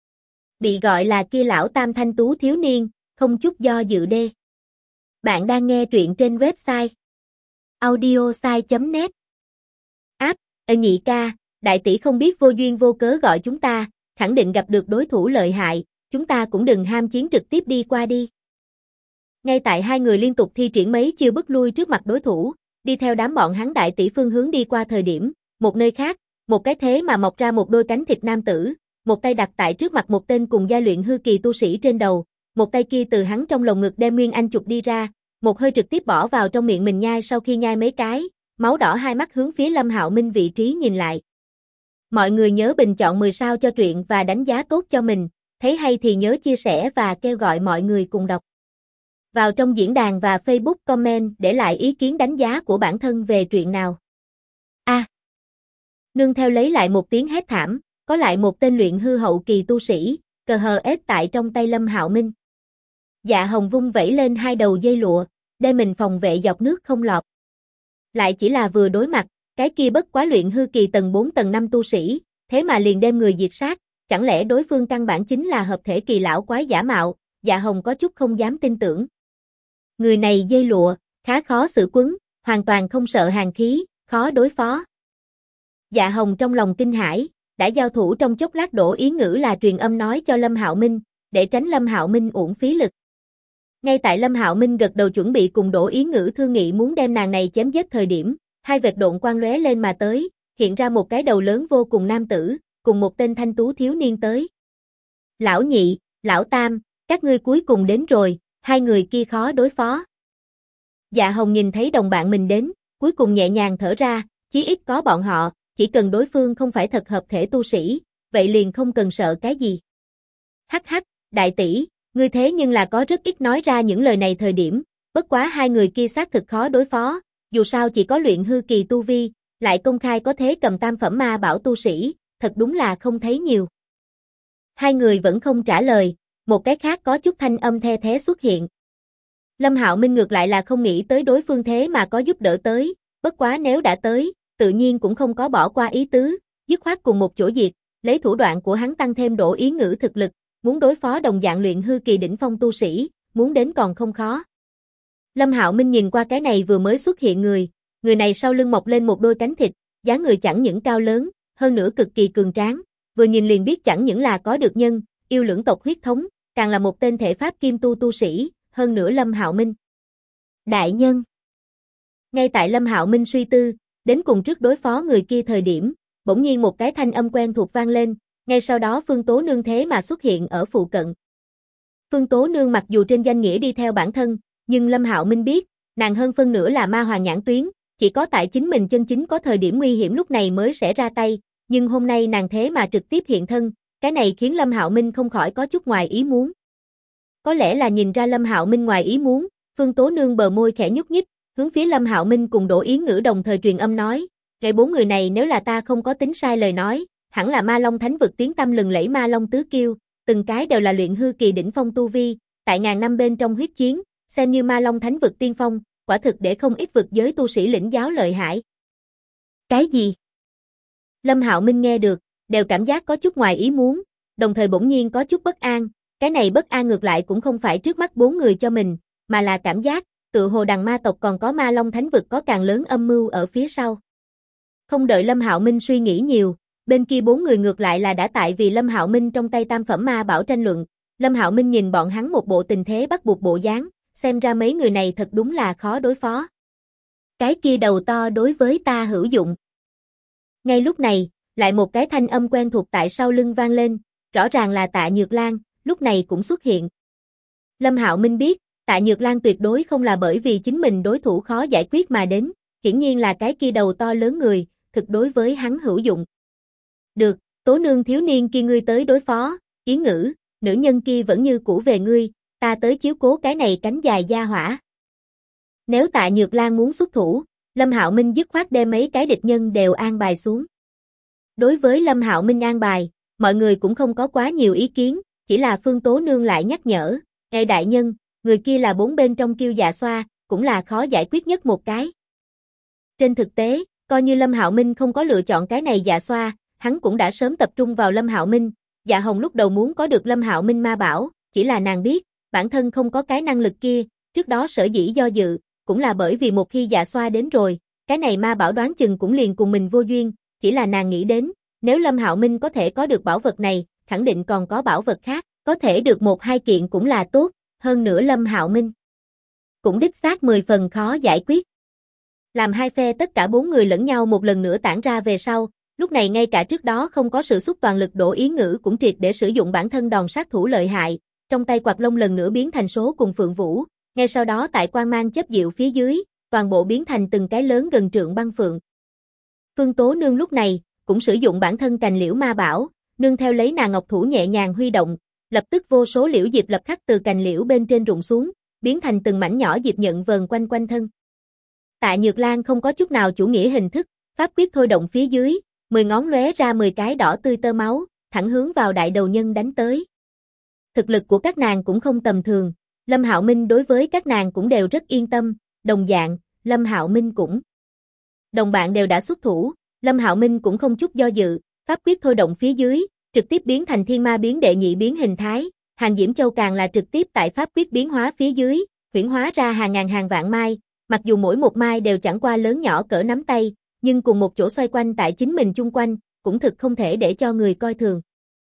Bị gọi là kia lão tam thanh tú thiếu niên, không chút do dự đê. Bạn đang nghe truyện trên website audiosai.net. App, nhị ca, đại tỷ không biết vô duyên vô cớ gọi chúng ta, khẳng định gặp được đối thủ lợi hại, chúng ta cũng đừng ham chiến trực tiếp đi qua đi. Ngay tại 2 người liên tục thi triển mấy chiêu bức lui trước mặt đối thủ, đi theo đám bọn hắn đại tỷ phương hướng đi qua thời điểm, một nơi khác, một cái thế mà mọc ra một đôi cánh thịt nam tử, một tay đặt tại trước mặt một tên cùng giai luyện hư kỳ tu sĩ trên đầu, một tay kia từ hắn trong lồng ngực đem Nguyên Anh chụp đi ra, một hơi trực tiếp bỏ vào trong miệng mình nhai, sau khi nhai mấy cái, máu đỏ hai mắt hướng phía Lâm Hạo Minh vị trí nhìn lại. Mọi người nhớ bình chọn 10 sao cho truyện và đánh giá tốt cho mình, thấy hay thì nhớ chia sẻ và kêu gọi mọi người cùng đọc. Vào trong diễn đàn và Facebook comment để lại ý kiến đánh giá của bản thân về truyện nào. Nương theo lấy lại một tiếng hét thảm, có lại một tên luyện hư hậu kỳ tu sĩ, cờ hờ ép tại trong tay Lâm Hạo Minh. Dạ Hồng vung vẩy lên 2 đầu dây lụa, đem mình phòng vệ dọc nước không lọt. Lại chỉ là vừa đối mặt, cái kia bất quá luyện hư kỳ tầng 4 tầng 5 tu sĩ, thế mà liền đem người diệt sát, chẳng lẽ đối phương căn bản chính là hợp thể kỳ lão quái giả mạo, Dạ Hồng có chút không dám tin tưởng. Người này dây lụa, khá khó xử quấn, hoàn toàn không sợ hàn khí, khó đối phó. Dạ Hồng trong lòng kinh hãi, đã giao thủ trong chốc lát Đỗ Yến Ngữ là truyền âm nói cho Lâm Hạo Minh, để tránh Lâm Hạo Minh uổng phí lực. Ngay tại Lâm Hạo Minh gật đầu chuẩn bị cùng Đỗ Yến Ngữ thương nghị muốn đem nàng này chém giết thời điểm, 2 vệt độn quang lóe lên mà tới, hiện ra một cái đầu lớn vô cùng nam tử, cùng một tên thanh tú thiếu niên tới. Lão nhị, lão tam, các ngươi cuối cùng đến rồi, 2 người kia khó đối phó. Dạ Hồng nhìn thấy đồng bạn mình đến, cuối cùng nhẹ nhàng thở ra, chí ít có bọn họ, chỉ cần đối phương không phải thật hợp thể tu sĩ, vậy liền không cần sợ cái gì. Hắc hắc, đại tỷ, ngươi thế nhưng là có rất ít nói ra những lời này thời điểm, bất quá 2 người kia xác thực khó đối phó, dù sao chỉ có luyện hư kỳ tu vi, lại công khai có thế cầm tam phẩm ma bảo tu sĩ, thật đúng là không thấy nhiều. 2 người vẫn không trả lời, một cái khác có chút thanh âm the thé xuất hiện. Lâm Hạo Minh ngược lại là không nghĩ tới đối phương thế mà có giúp đỡ tới, bất quá nếu đã tới, tự nhiên cũng không có bỏ qua ý tứ, dứt khoát cùng một chỗ diệt, lấy thủ đoạn của hắn tăng thêm Đỗ Ý Ngữ thực lực, muốn đối phó đồng dạng luyện hư kỳ đỉnh phong tu sĩ, muốn đến còn không khó. Lâm Hạo Minh nhìn qua cái này vừa mới xuất hiện người này sau lưng mọc lên một đôi cánh thịt, dáng người chẳng những cao lớn, hơn nữa cực kỳ cường tráng, vừa nhìn liền biết chẳng những là có được nhân, yêu lưỡng tộc huyết thống, càng là một tên thể pháp kim tu sĩ, hơn nữa Lâm Hạo Minh. Đại nhân. Ngay tại Lâm Hạo Minh suy tư, đến cùng trước đối phó người kia thời điểm, bỗng nhiên một cái thanh âm quen thuộc vang lên, ngay sau đó Phương Tố Nương thế mà xuất hiện ở phụ cận. Phương Tố Nương mặc dù trên danh nghĩa đi theo bản thân, nhưng Lâm Hạo Minh biết, nàng hơn phân nửa là ma hoàng nhãn tuyến, chỉ có tại chính mình chân chính có thời điểm nguy hiểm lúc này mới sẽ ra tay, nhưng hôm nay nàng thế mà trực tiếp hiện thân, cái này khiến Lâm Hạo Minh không khỏi có chút ngoài ý muốn. Có lẽ là nhìn ra Lâm Hạo Minh ngoài ý muốn, Phương Tố Nương bờ môi khẽ nhúc nhích, hướng phía Lâm Hạo Minh cùng Đỗ Yến Ngữ đồng thời truyền âm nói, "Cái bốn người này nếu là ta không có tính sai lời nói, hẳn là Ma Long Thánh vực tiếng tăm lừng lẫy Ma Long tứ kiêu, từng cái đều là luyện hư kỳ đỉnh phong tu vi, tại ngàn năm bên trong huyết chiến, xem như Ma Long Thánh vực tiên phong, quả thực để không ít vực giới tu sĩ lĩnh giáo lợi hại." Cái gì? Lâm Hạo Minh nghe được, đều cảm giác có chút ngoài ý muốn, đồng thời bỗng nhiên có chút bất an, cái này bất an ngược lại cũng không phải trước mắt bốn người cho mình, mà là cảm giác, tự hồ đằng ma tộc còn có Ma Long Thánh vực có càng lớn âm mưu ở phía sau. Không đợi Lâm Hạo Minh suy nghĩ nhiều, bên kia bốn người ngược lại là đã tại vì Lâm Hạo Minh trong tay tam phẩm ma bảo tranh luận. Lâm Hạo Minh nhìn bọn hắn một bộ tình thế bắt buộc bộ dáng, xem ra mấy người này thật đúng là khó đối phó. Cái kia đầu to đối với ta hữu dụng. Ngay lúc này, lại một cái thanh âm quen thuộc tại sau lưng vang lên, rõ ràng là Tạ Nhược Lan, lúc này cũng xuất hiện. Lâm Hạo Minh biết, Tạ Nhược Lan tuyệt đối không là bởi vì chính mình đối thủ khó giải quyết mà đến, hiển nhiên là cái kia đầu to lớn người, thực đối với hắn hữu dụng. Được, Tố Nương thiếu niên kia ngươi tới đối phó, Yến Ngữ, nữ nhân kia vẫn như cũ về ngươi, ta tới chiếu cố cái này cánh dài gia hỏa. Nếu Tạ Nhược Lan muốn xuất thủ, Lâm Hạo Minh dứt khoát đem mấy cái địch nhân đều an bài xuống. Đối với Lâm Hạo Minh an bài, mọi người cũng không có quá nhiều ý kiến, chỉ là Phương Tố Nương lại nhắc nhở, "Ê đại nhân, người kia là bốn bên trong Kiêu Dạ Xoa, cũng là khó giải quyết nhất một cái." Trên thực tế, coi như Lâm Hạo Minh không có lựa chọn cái này Dạ Xoa, hắn cũng đã sớm tập trung vào Lâm Hạo Minh. Dạ Hồng lúc đầu muốn có được Lâm Hạo Minh ma bảo, chỉ là nàng biết, bản thân không có cái năng lực kia, trước đó sở dĩ do dự, cũng là bởi vì một khi Dạ Xoa đến rồi, cái này ma bảo đoán chừng cũng liền cùng mình vô duyên, chỉ là nàng nghĩ đến, nếu Lâm Hạo Minh có thể có được bảo vật này, khẳng định còn có bảo vật khác, có thể được một hai kiện cũng là tốt, hơn nữa Lâm Hạo Minh cũng đích xác 10 phần khó giải quyết. Làm hai phe tất cả bốn người lẫn nhau một lần nữa tản ra về sau, lúc này ngay cả trước đó không có sự xuất toàn lực Đỗ Yến Ngữ cũng triệt để sử dụng bản thân đòn sát thủ lợi hại, trong tay quạt lông lần nữa biến thành số cùng Phượng Vũ, ngay sau đó tại quang mang chớp diệu phía dưới, toàn bộ biến thành từng cái lớn gần trượng băng phượng. Phương Tố Nương lúc này cũng sử dụng bản thân cành liễu ma bảo, nương theo lấy nàng ngọc thủ nhẹ nhàng huy động, lập tức vô số liễu diệp lập khắc từ cành liễu bên trên rụng xuống, biến thành từng mảnh nhỏ diệp nhận vờn quanh quanh thân. Tạ Nhược Lan không có chút nào chủ nghĩa hình thức, pháp quyết thôi động phía dưới, 10 ngón lóe ra 10 cái đỏ tươi tơ máu, thẳng hướng vào đại đầu nhân đánh tới. Thực lực của các nàng cũng không tầm thường, Lâm Hạo Minh đối với các nàng cũng đều rất yên tâm, đồng dạng, Lâm Hạo Minh cũng. Đồng bạn đều đã xuất thủ, Lâm Hạo Minh cũng không chút do dự, pháp quyết thôi động phía dưới, trực tiếp biến thành thiên ma biến đệ nhị biến hình thái, Hàng Diễm Châu càng là trực tiếp tại pháp quyết biến hóa phía dưới, huyễn hóa ra hàng ngàn hàng vạn mai, mặc dù mỗi một mai đều chẳng qua lớn nhỏ cỡ nắm tay, nhưng cùng một chỗ xoay quanh tại chính mình chung quanh, cũng thực không thể để cho người coi thường.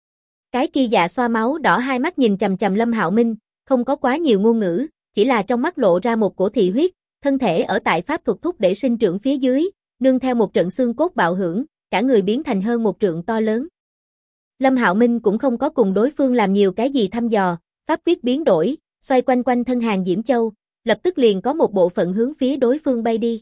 Cái kia Dạ Xoa máu đỏ hai mắt nhìn chằm chằm Lâm Hạo Minh, không có quá nhiều ngôn ngữ, chỉ là trong mắt lộ ra một cổ thị huyết, thân thể ở tại pháp thuật thúc để sinh trưởng phía dưới, nương theo một trận xương cốt bạo hưởng, cả người biến thành hơn một trượng to lớn. Lâm Hạo Minh cũng không có cùng đối phương làm nhiều cái gì thăm dò, pháp quyết biến đổi, xoay quanh quanh thân Hàng Diễm Châu, lập tức liền có một bộ phận hướng phía đối phương bay đi.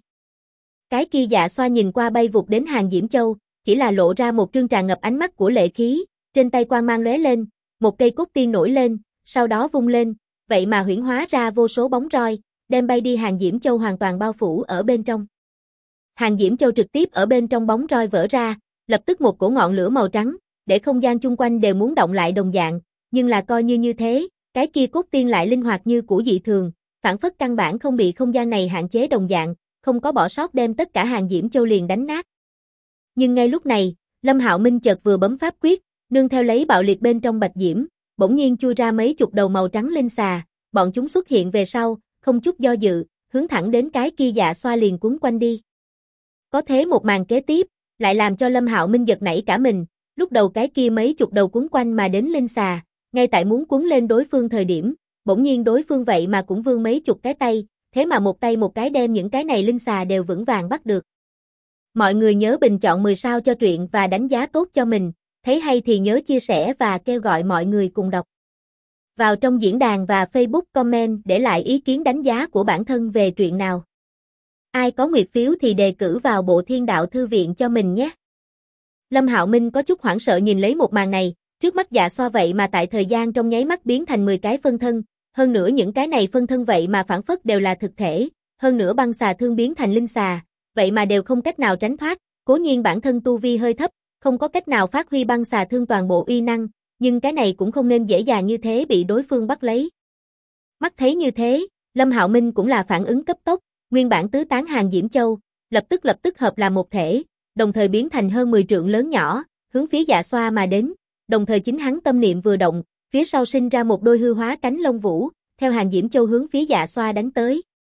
Cái kia Dạ Xoa nhìn qua bay vụt đến Hàng Diễm Châu, chỉ là lộ ra một trương tràn ngập ánh mắt của lệ khí, trên tay quang mang lóe lên, một cây cốt tiên nổi lên, sau đó vung lên, vậy mà huyễn hóa ra vô số bóng roi, đem bay đi Hàng Diễm Châu hoàn toàn bao phủ ở bên trong. Hàng Diễm Châu trực tiếp ở bên trong bóng roi vỡ ra, lập tức một cổ ngọn lửa màu trắng, để không gian chung quanh đều muốn động lại đồng dạng, nhưng là coi như thế, cái kia cốt tiên lại linh hoạt như cũ dị thường, phản phất căn bản không bị không gian này hạn chế đồng dạng, không có bỏ sót đem tất cả Hàng Diễm Châu liền đánh nát. Nhưng ngay lúc này, Lâm Hạo Minh chợt vừa bấm pháp quyết, nương theo lấy bạo liệt bên trong bạch diễm, bỗng nhiên chui ra mấy chục đầu màu trắng linh xà, bọn chúng xuất hiện về sau, không chút do dự, hướng thẳng đến cái kia Dạ Xoa liền cuốn quanh đi. Có thế một màn kế tiếp, lại làm cho Lâm Hạo Minh giật nảy cả mình, lúc đầu cái kia mấy chục đầu cuốn quanh mà đến linh xà, ngay tại muốn cuốn lên đối phương thời điểm, bỗng nhiên đối phương vậy mà cũng vươn mấy chục cái tay, thế mà một tay một cái đem những cái này linh xà đều vững vàng bắt được. Mọi người nhớ bình chọn 10 sao cho truyện và đánh giá tốt cho mình, thấy hay thì nhớ chia sẻ và kêu gọi mọi người cùng đọc. Vào trong diễn đàn và Facebook comment để lại ý kiến đánh giá của bản thân về truyện nào. Ai có nguyệt phiếu thì đề cử vào Bộ Thiên Đạo Thư Viện cho mình nhé. Lâm Hạo Minh có chút hoảng sợ nhìn lấy một màn này, trước mắt Dạ Xoa vậy mà tại thời gian trong nháy mắt biến thành 10 cái phân thân, hơn nữa những cái này phân thân vậy mà phản phất đều là thực thể, hơn nữa băng xà thương biến thành linh xà, vậy mà đều không cách nào tránh thoát, cố nhiên bản thân tu vi hơi thấp, không có cách nào phát huy băng xà thương toàn bộ uy năng, nhưng cái này cũng không nên dễ dàng như thế bị đối phương bắt lấy. Mắt thấy như thế, Lâm Hạo Minh cũng là phản ứng cấp tốc, nguyên bản tứ tán Hàng Diễm Châu, lập tức hợp làm một thể, đồng thời biến thành hơn 10 trượng lớn nhỏ, hướng phía Dạ Xoa mà đến, đồng thời chính hắn tâm niệm vừa động, phía sau sinh ra một đôi hư hóa cánh lông vũ, theo Hàng Diễm Châu hướng phía Dạ Xoa đánh tới.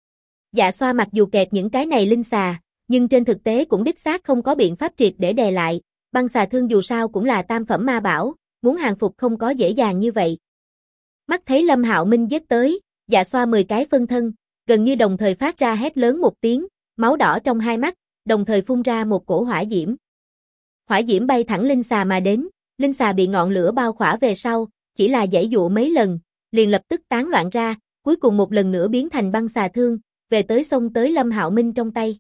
Dạ Xoa mặc dù kẹt những cái này linh xà, nhưng trên thực tế cũng đích xác không có biện pháp triệt để đè lại, băng xà thương dù sao cũng là tam phẩm ma bảo, muốn hàng phục không có dễ dàng như vậy. Mắt thấy Lâm Hạo Minh giết tới, Dạ Xoa 10 cái phân thân, gần như đồng thời phát ra hét lớn một tiếng, máu đỏ trong hai mắt, đồng thời phun ra một cổ hỏa diễm. Hỏa diễm bay thẳng linh xà mà đến, linh xà bị ngọn lửa bao khỏa về sau, chỉ là giãy dụa mấy lần, liền lập tức tán loạn ra, cuối cùng một lần nữa biến thành băng xà thương, về tới xông tới Lâm Hạo Minh trong tay.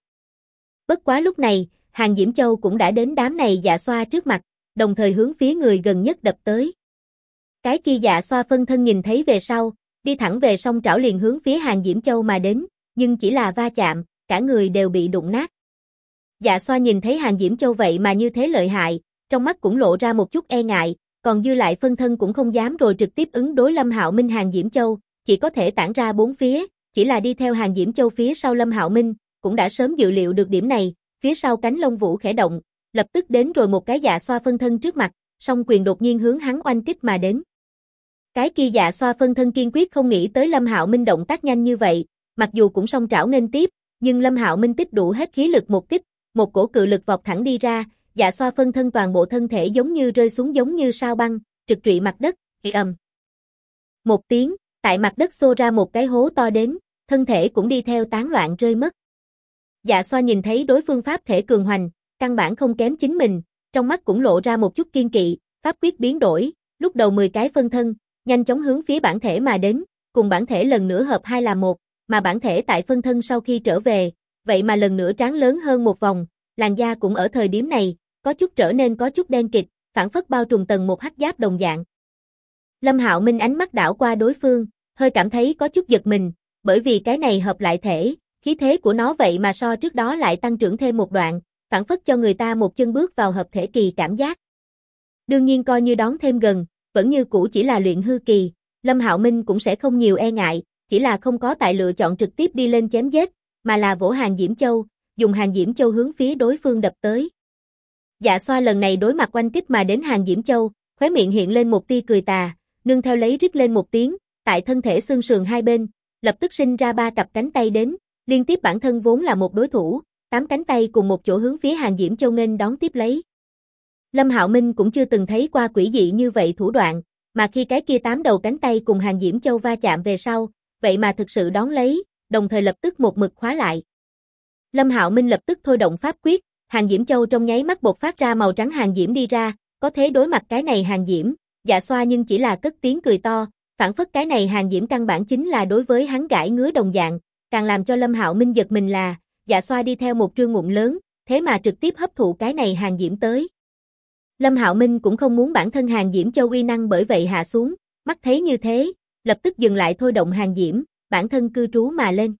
Bất quá lúc này, Hàng Diễm Châu cũng đã đến đám này Dạ Xoa trước mặt, đồng thời hướng phía người gần nhất đập tới. Cái kia Dạ Xoa phân thân nhìn thấy về sau, đi thẳng về song trảo liền hướng phía Hàng Diễm Châu mà đến, nhưng chỉ là va chạm, cả người đều bị đụng nát. Dạ Xoa nhìn thấy Hàng Diễm Châu vậy mà như thế lợi hại, trong mắt cũng lộ ra một chút e ngại, còn dư lại phân thân cũng không dám rồi trực tiếp ứng đối Lâm Hạo Minh Hàng Diễm Châu, chỉ có thể tản ra bốn phía, chỉ là đi theo Hàng Diễm Châu phía sau Lâm Hạo Minh, cũng đã sớm dự liệu được điểm này, phía sau cánh lông vũ khẽ động, lập tức đến rồi một cái Dạ Xoa phân thân trước mặt, song quyền đột nhiên hướng hắn oanh kích mà đến. Cái kia Dạ Xoa phân thân kiên quyết không nghĩ tới Lâm Hạo Minh động tác nhanh như vậy, mặc dù cũng song trảo nghênh tiếp, nhưng Lâm Hạo Minh tích đủ hết khí lực một kích, một cổ cự lực vọt thẳng đi ra, Dạ Xoa phân thân toàn bộ thân thể giống như rơi xuống giống như sao băng, trực trụy mặt đất, ầm. Một tiếng, tại mặt đất xô ra một cái hố to đến, thân thể cũng đi theo tán loạn rơi mất. Dạ Xoa nhìn thấy đối phương pháp thể cường hoành, căn bản không kém chính mình, trong mắt cũng lộ ra một chút kiên kỵ, pháp quyết biến đổi, lúc đầu 10 cái phân thân, nhanh chóng hướng phía bản thể mà đến, cùng bản thể lần nữa hợp hai là một, mà bản thể tại phân thân sau khi trở về, vậy mà lần nữa trán lớn hơn một vòng, làn da cũng ở thời điểm này, có chút trở nên có chút đen kịt, phản phất bao trùm tầng một hắc giáp đồng dạng. Lâm Hạo Minh ánh mắt đảo qua đối phương, hơi cảm thấy có chút giật mình, bởi vì cái này hợp lại thể, khí thế của nó vậy mà so trước đó lại tăng trưởng thêm một đoạn, phản phất cho người ta một chân bước vào hợp thể kỳ cảm giác. Đương nhiên coi như đón thêm gần, vẫn như cũ chỉ là luyện hư kỳ, Lâm Hạo Minh cũng sẽ không nhiều e ngại, chỉ là không có tại lựa chọn trực tiếp đi lên chém giết, mà là vỗ Hàng Diễm Châu, dùng Hàng Diễm Châu hướng phía đối phương đập tới. Dạ Xoa lần này đối mặt oanh kích mà đến Hàng Diễm Châu, khóe miệng hiện lên một tia cười tà, nương theo lấy rít lên một tiếng, tại thân thể xương sườn hai bên, lập tức sinh ra 3 cặp cánh tay đến, liên tiếp bản thân vốn là một đối thủ, 8 cánh tay cùng một chỗ hướng phía Hàng Diễm Châu nghênh đón tiếp lấy. Lâm Hạo Minh cũng chưa từng thấy qua quỷ dị như vậy thủ đoạn, mà khi cái kia 8 đầu cánh tay cùng Hàng Diễm Châu va chạm về sau, vậy mà thực sự đón lấy, đồng thời lập tức một mực khóa lại. Lâm Hạo Minh lập tức thôi động pháp quyết, Hàng Diễm Châu trong nháy mắt bộc phát ra màu trắng hàng diễm đi ra, có thế đối mặt cái này hàng diễm, Dạ Xoa nhưng chỉ là cất tiếng cười to, phản phất cái này hàng diễm căn bản chính là đối với hắn gãi ngứa đồng dạng, càng làm cho Lâm Hạo Minh giật mình là, Dạ Xoa đi theo một trương mụn lớn, thế mà trực tiếp hấp thụ cái này hàng diễm tới. Lâm Hạo Minh cũng không muốn bản thân Hàng Diễm Châu uy năng bởi vậy hạ xuống, mắt thấy như thế, lập tức dừng lại thôi động hàng diễm, bản thân cư trú mà lên.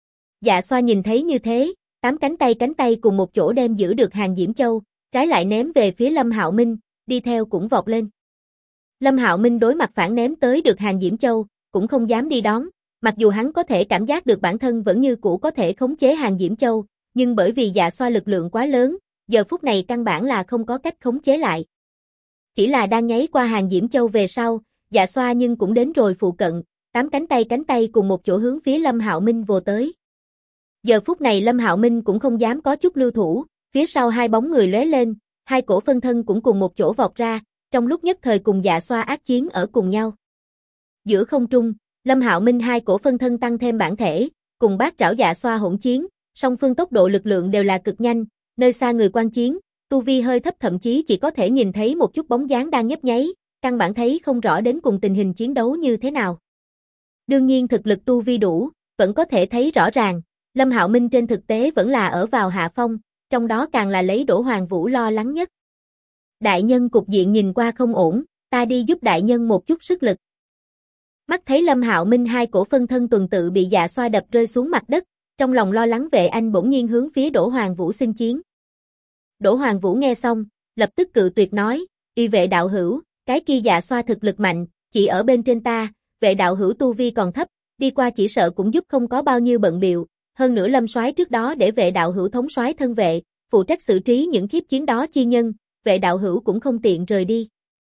Dạ Xoa nhìn thấy như thế, 8 cánh tay cùng một chỗ đem giữ được Hàng Diễm Châu, trái lại ném về phía Lâm Hạo Minh, đi theo cũng vọt lên. Lâm Hạo Minh đối mặt phản ném tới được Hàng Diễm Châu, cũng không dám đi đón, mặc dù hắn có thể cảm giác được bản thân vẫn như cũ có thể khống chế Hàng Diễm Châu, nhưng bởi vì Dạ Xoa lực lượng quá lớn, giờ phút này căn bản là không có cách khống chế lại. Chỉ là đang nháy qua hàng Diễm Châu về sau, Dạ Xoa nhưng cũng đến rồi phụ cận, 8 cánh tay cùng một chỗ hướng phía Lâm Hạo Minh vồ tới. Giờ phút này Lâm Hạo Minh cũng không dám có chút lưu thủ, phía sau hai bóng người lóe lên, hai cổ phân thân cũng cùng một chỗ vọt ra, trong lúc nhất thời cùng Dạ Xoa ác chiến ở cùng nhau. Giữa không trung, Lâm Hạo Minh hai cổ phân thân tăng thêm bản thể, cùng bát trảo Dạ Xoa hỗn chiến, song phương tốc độ lực lượng đều là cực nhanh, nơi xa người quan chiến, tu vi hơi thấp thậm chí chỉ có thể nhìn thấy một chút bóng dáng đang nhấp nháy, căn bản thấy không rõ đến cùng tình hình chiến đấu như thế nào. Đương nhiên thực lực tu vi đủ, vẫn có thể thấy rõ ràng, Lâm Hạo Minh trên thực tế vẫn là ở vào hạ phong, trong đó càng là lấy Đỗ Hoàng Vũ lo lắng nhất. Đại nhân cục diện nhìn qua không ổn, ta đi giúp đại nhân một chút sức lực. Mắt thấy Lâm Hạo Minh hai cổ phân thân tuần tự bị Dạ Xoa đập rơi xuống mặt đất, trong lòng lo lắng Vệ Anh bỗng nhiên hướng phía Đỗ Hoàng Vũ xin chiến. Đỗ Hoàng Vũ nghe xong, lập tức cự tuyệt nói, y Vệ đạo hữu, cái kia Dạ Xoa thực lực mạnh, chỉ ở bên trên ta, Vệ đạo hữu tu vi còn thấp, đi qua chỉ sợ cũng giúp không có bao nhiêu bận bịu, hơn nữa Lâm soái trước đó để Vệ đạo hữu thống soái thân vệ, phụ trách xử trí những khiếp chiến đó chi nhân, Vệ đạo hữu cũng không tiện rời đi.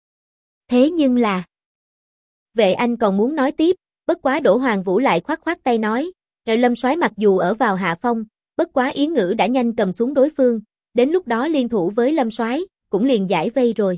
Thế nhưng là Vệ Anh còn muốn nói tiếp, bất quá Đỗ Hoàng Vũ lại khoát tay nói, Lâm soái mặc dù ở vào hạ phong, bất quá Yến Ngữ đã nhanh cầm xuống đối phương, đến lúc đó liên thủ với Lâm soái, cũng liền giải vây rồi.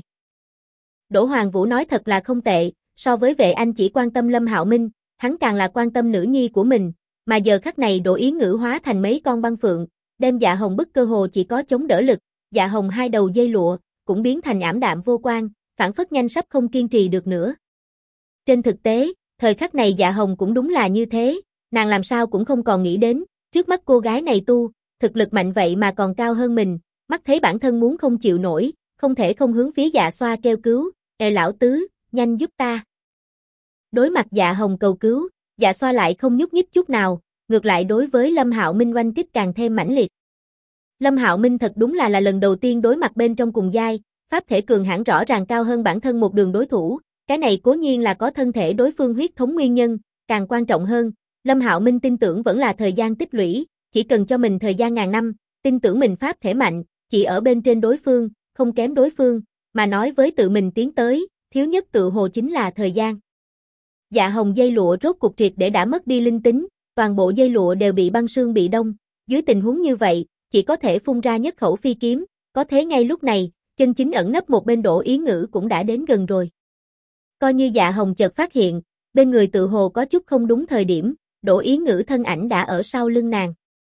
Đỗ Hoàng Vũ nói thật là không tệ, so với Vệ Anh chỉ quan tâm Lâm Hạo Minh, hắn càng là quan tâm nữ nhi của mình, mà giờ khắc này Đỗ Yến Ngữ hóa thành mấy con băng phượng, đem Dạ Hồng bức cơ hồ chỉ có chống đỡ lực, Dạ Hồng hai đầu dây lụa cũng biến thành ảm đạm vô quang, phản phất nhanh sắp không kiên trì được nữa. Trên thực tế, thời khắc này Dạ Hồng cũng đúng là như thế, nàng làm sao cũng không còn nghĩ đến, trước mắt cô gái này thực lực mạnh vậy mà còn cao hơn mình, mắt thấy bản thân muốn không chịu nổi, không thể không hướng phía Dạ Xoa kêu cứu, lão tứ, nhanh giúp ta. Đối mặt Dạ Hồng cầu cứu, Dạ Xoa lại không nhúc nhích chút nào, ngược lại đối với Lâm Hạo Minh oanh kích càng thêm mãnh liệt. Lâm Hạo Minh thật đúng là lần đầu tiên đối mặt bên trong cùng giai, pháp thể cường hãn rõ ràng cao hơn bản thân một đường đối thủ, cái này cố nhiên là có thân thể đối phương huyết thống nguyên nhân, càng quan trọng hơn, Lâm Hạo Minh tin tưởng vẫn là thời gian tích lũy, chỉ cần cho mình thời gian ngàn năm, tin tưởng mình pháp thể mạnh, chỉ ở bên trên đối phương, không kém đối phương, mà nói với tự mình tiến tới, thiếu nhất tự hồ chính là thời gian. Dạ Hồng dây lụa rốt cục triệt để đã mất đi linh tính, toàn bộ dây lụa đều bị băng sương bị đông, dưới tình huống như vậy, chỉ có thể phun ra nhất khẩu phi kiếm, có thế ngay lúc này, chân chính ẩn nấp một bên Đỗ Yến Ngữ cũng đã đến gần rồi. Coi như Dạ Hồng chợt phát hiện, bên người tự hồ có chút không đúng thời điểm, Đỗ Yến Ngữ thân ảnh đã ở sau lưng nàng.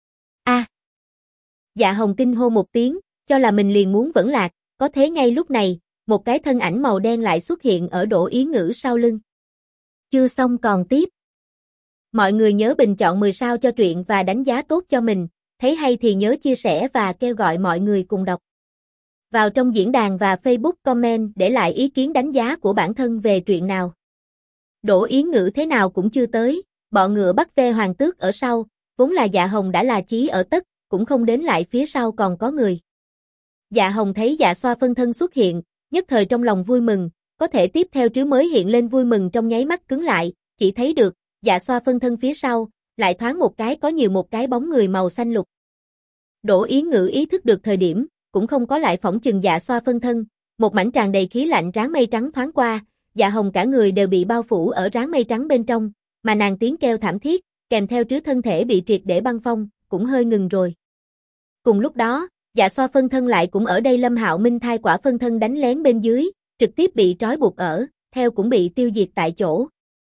Dạ Hồng kinh hô một tiếng, cho là mình liền muốn vẫn lạc, có thế ngay lúc này, một cái thân ảnh màu đen lại xuất hiện ở Đỗ Yến Ngữ sau lưng. Chưa xong còn tiếp. Mọi người nhớ bình chọn 10 sao cho truyện và đánh giá tốt cho mình, thấy hay thì nhớ chia sẻ và kêu gọi mọi người cùng đọc. Vào trong diễn đàn và Facebook comment để lại ý kiến đánh giá của bản thân về truyện nào. Đỗ Yến Ngữ thế nào cũng chưa tới, bọ ngựa bắt ve hoàng tước ở sau, vốn là Dạ Hồng đã là chí ở tất, cũng không đến lại phía sau còn có người. Dạ Hồng thấy Dạ Xoa phân thân xuất hiện, nhất thời trong lòng vui mừng, có thể tiếp theo trứ mới hiện lên vui mừng trong nháy mắt cứng lại, chỉ thấy được, Dạ Xoa phân thân phía sau, lại thoáng một cái có nhiều một cái bóng người màu xanh lục. Đỗ Yến Ngữ ý thức được thời điểm, cũng không có lại phỏng chừng Dạ Xoa phân thân, một mảnh tràn đầy khí lạnh ráng mây trắng thoáng qua, Dạ Hồng cả người đều bị bao phủ ở ráng mây trắng bên trong, mà nàng tiếng kêu thảm thiết, kèm theo trứ thân thể bị triệt để băng phong, cũng hơi ngừng rồi. Cùng lúc đó, Dạ Xoa phân thân lại cũng ở đây Lâm Hạo Minh thai quả phân thân đánh lén bên dưới, trực tiếp bị trói buộc ở, theo cũng bị tiêu diệt tại chỗ.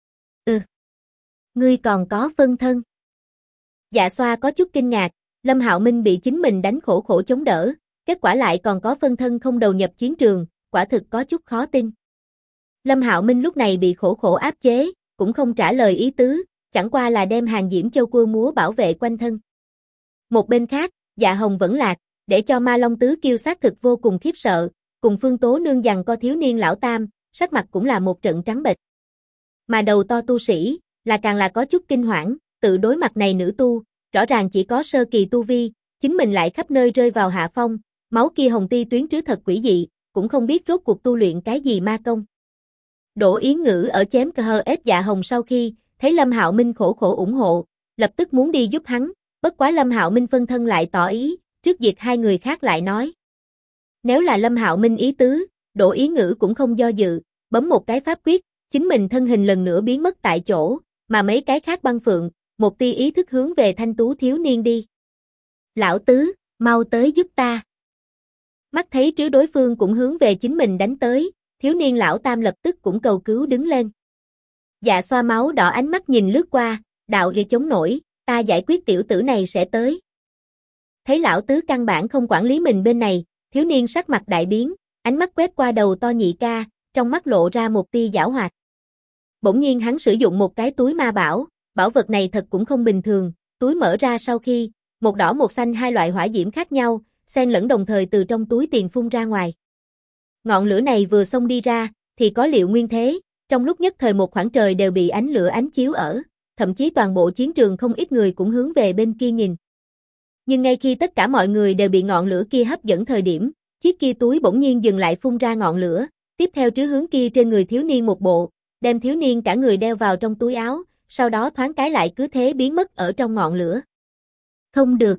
Ngươi còn có phân thân. Dạ Xoa có chút kinh ngạc, Lâm Hạo Minh bị chính mình đánh khổ khổ chống đỡ, kết quả lại còn có phân thân không đầu nhập chiến trường, quả thực có chút khó tin. Lâm Hạo Minh lúc này bị khổ khổ áp chế, cũng không trả lời ý tứ, chẳng qua là đem hàng Diễm Châu cua múa bảo vệ quanh thân. Một bên khác, Dạ Hồng vẫn lạc, để cho Ma Long Tứ Kiêu xác thực vô cùng khiếp sợ, cùng Phương Tố Nương giằng co thiếu niên lão tam, sắc mặt cũng là một trận trắng bệch. Mà đầu to tu sĩ, là càng là có chút kinh hoảng, tự đối mặt này nữ tu, rõ ràng chỉ có sơ kỳ tu vi, chính mình lại khắp nơi rơi vào hạ phong, máu kia hồng ti tuyến trứ thật quỷ dị, cũng không biết rốt cuộc tu luyện cái gì ma công. Đỗ Yến Ngữ ở chém cơ hơ ép Dạ Hồng sau khi, thấy Lâm Hạo Minh khổ khổ ủng hộ, lập tức muốn đi giúp hắn, bất quá Lâm Hạo Minh phân thân lại tỏ ý, trước diệt hai người khác lại nói, Nếu là Lâm Hạo Minh ý tứ, Đỗ Ý Ngữ cũng không do dự, bấm một cái pháp quyết, chính mình thân hình lần nữa biến mất tại chỗ, mà mấy cái khác băng phượng, một tia ý thức hướng về thanh tú thiếu niên đi. Lão tứ, mau tới giúp ta. Mắt thấy trứ đối phương cũng hướng về chính mình đánh tới, thiếu niên lão tam lập tức cũng cầu cứu đứng lên. Dạ xoa máu đỏ ánh mắt nhìn lướt qua, đạo ghê chống nổi, ta giải quyết tiểu tử này sẽ tới. Thấy lão tứ căn bản không quản lý mình bên này, thiếu niên sắc mặt đại biến, ánh mắt quét qua đầu to nhị ca, trong mắt lộ ra một tia giảo hoạt. Bỗng nhiên hắn sử dụng một cái túi ma bảo, bảo vật này thật cũng không bình thường, túi mở ra sau khi, một đỏ một xanh hai loại hỏa diễm khác nhau, xen lẫn đồng thời từ trong túi tiền phun ra ngoài. Ngọn lửa này vừa xông đi ra, thì có liệu nguyên thế, trong lúc nhất thời một khoảng trời đều bị ánh lửa ánh chiếu ở, thậm chí toàn bộ chiến trường không ít người cũng hướng về bên kia nhìn. Nhưng ngay khi tất cả mọi người đều bị ngọn lửa kia hấp dẫn thời điểm, chiếc kia túi bỗng nhiên dừng lại phun ra ngọn lửa, tiếp theo trứ hướng kia trên người thiếu niên một bộ, đem thiếu niên cả người đeo vào trong túi áo, sau đó thoáng cái lại cứ thế biến mất ở trong ngọn lửa. Không được.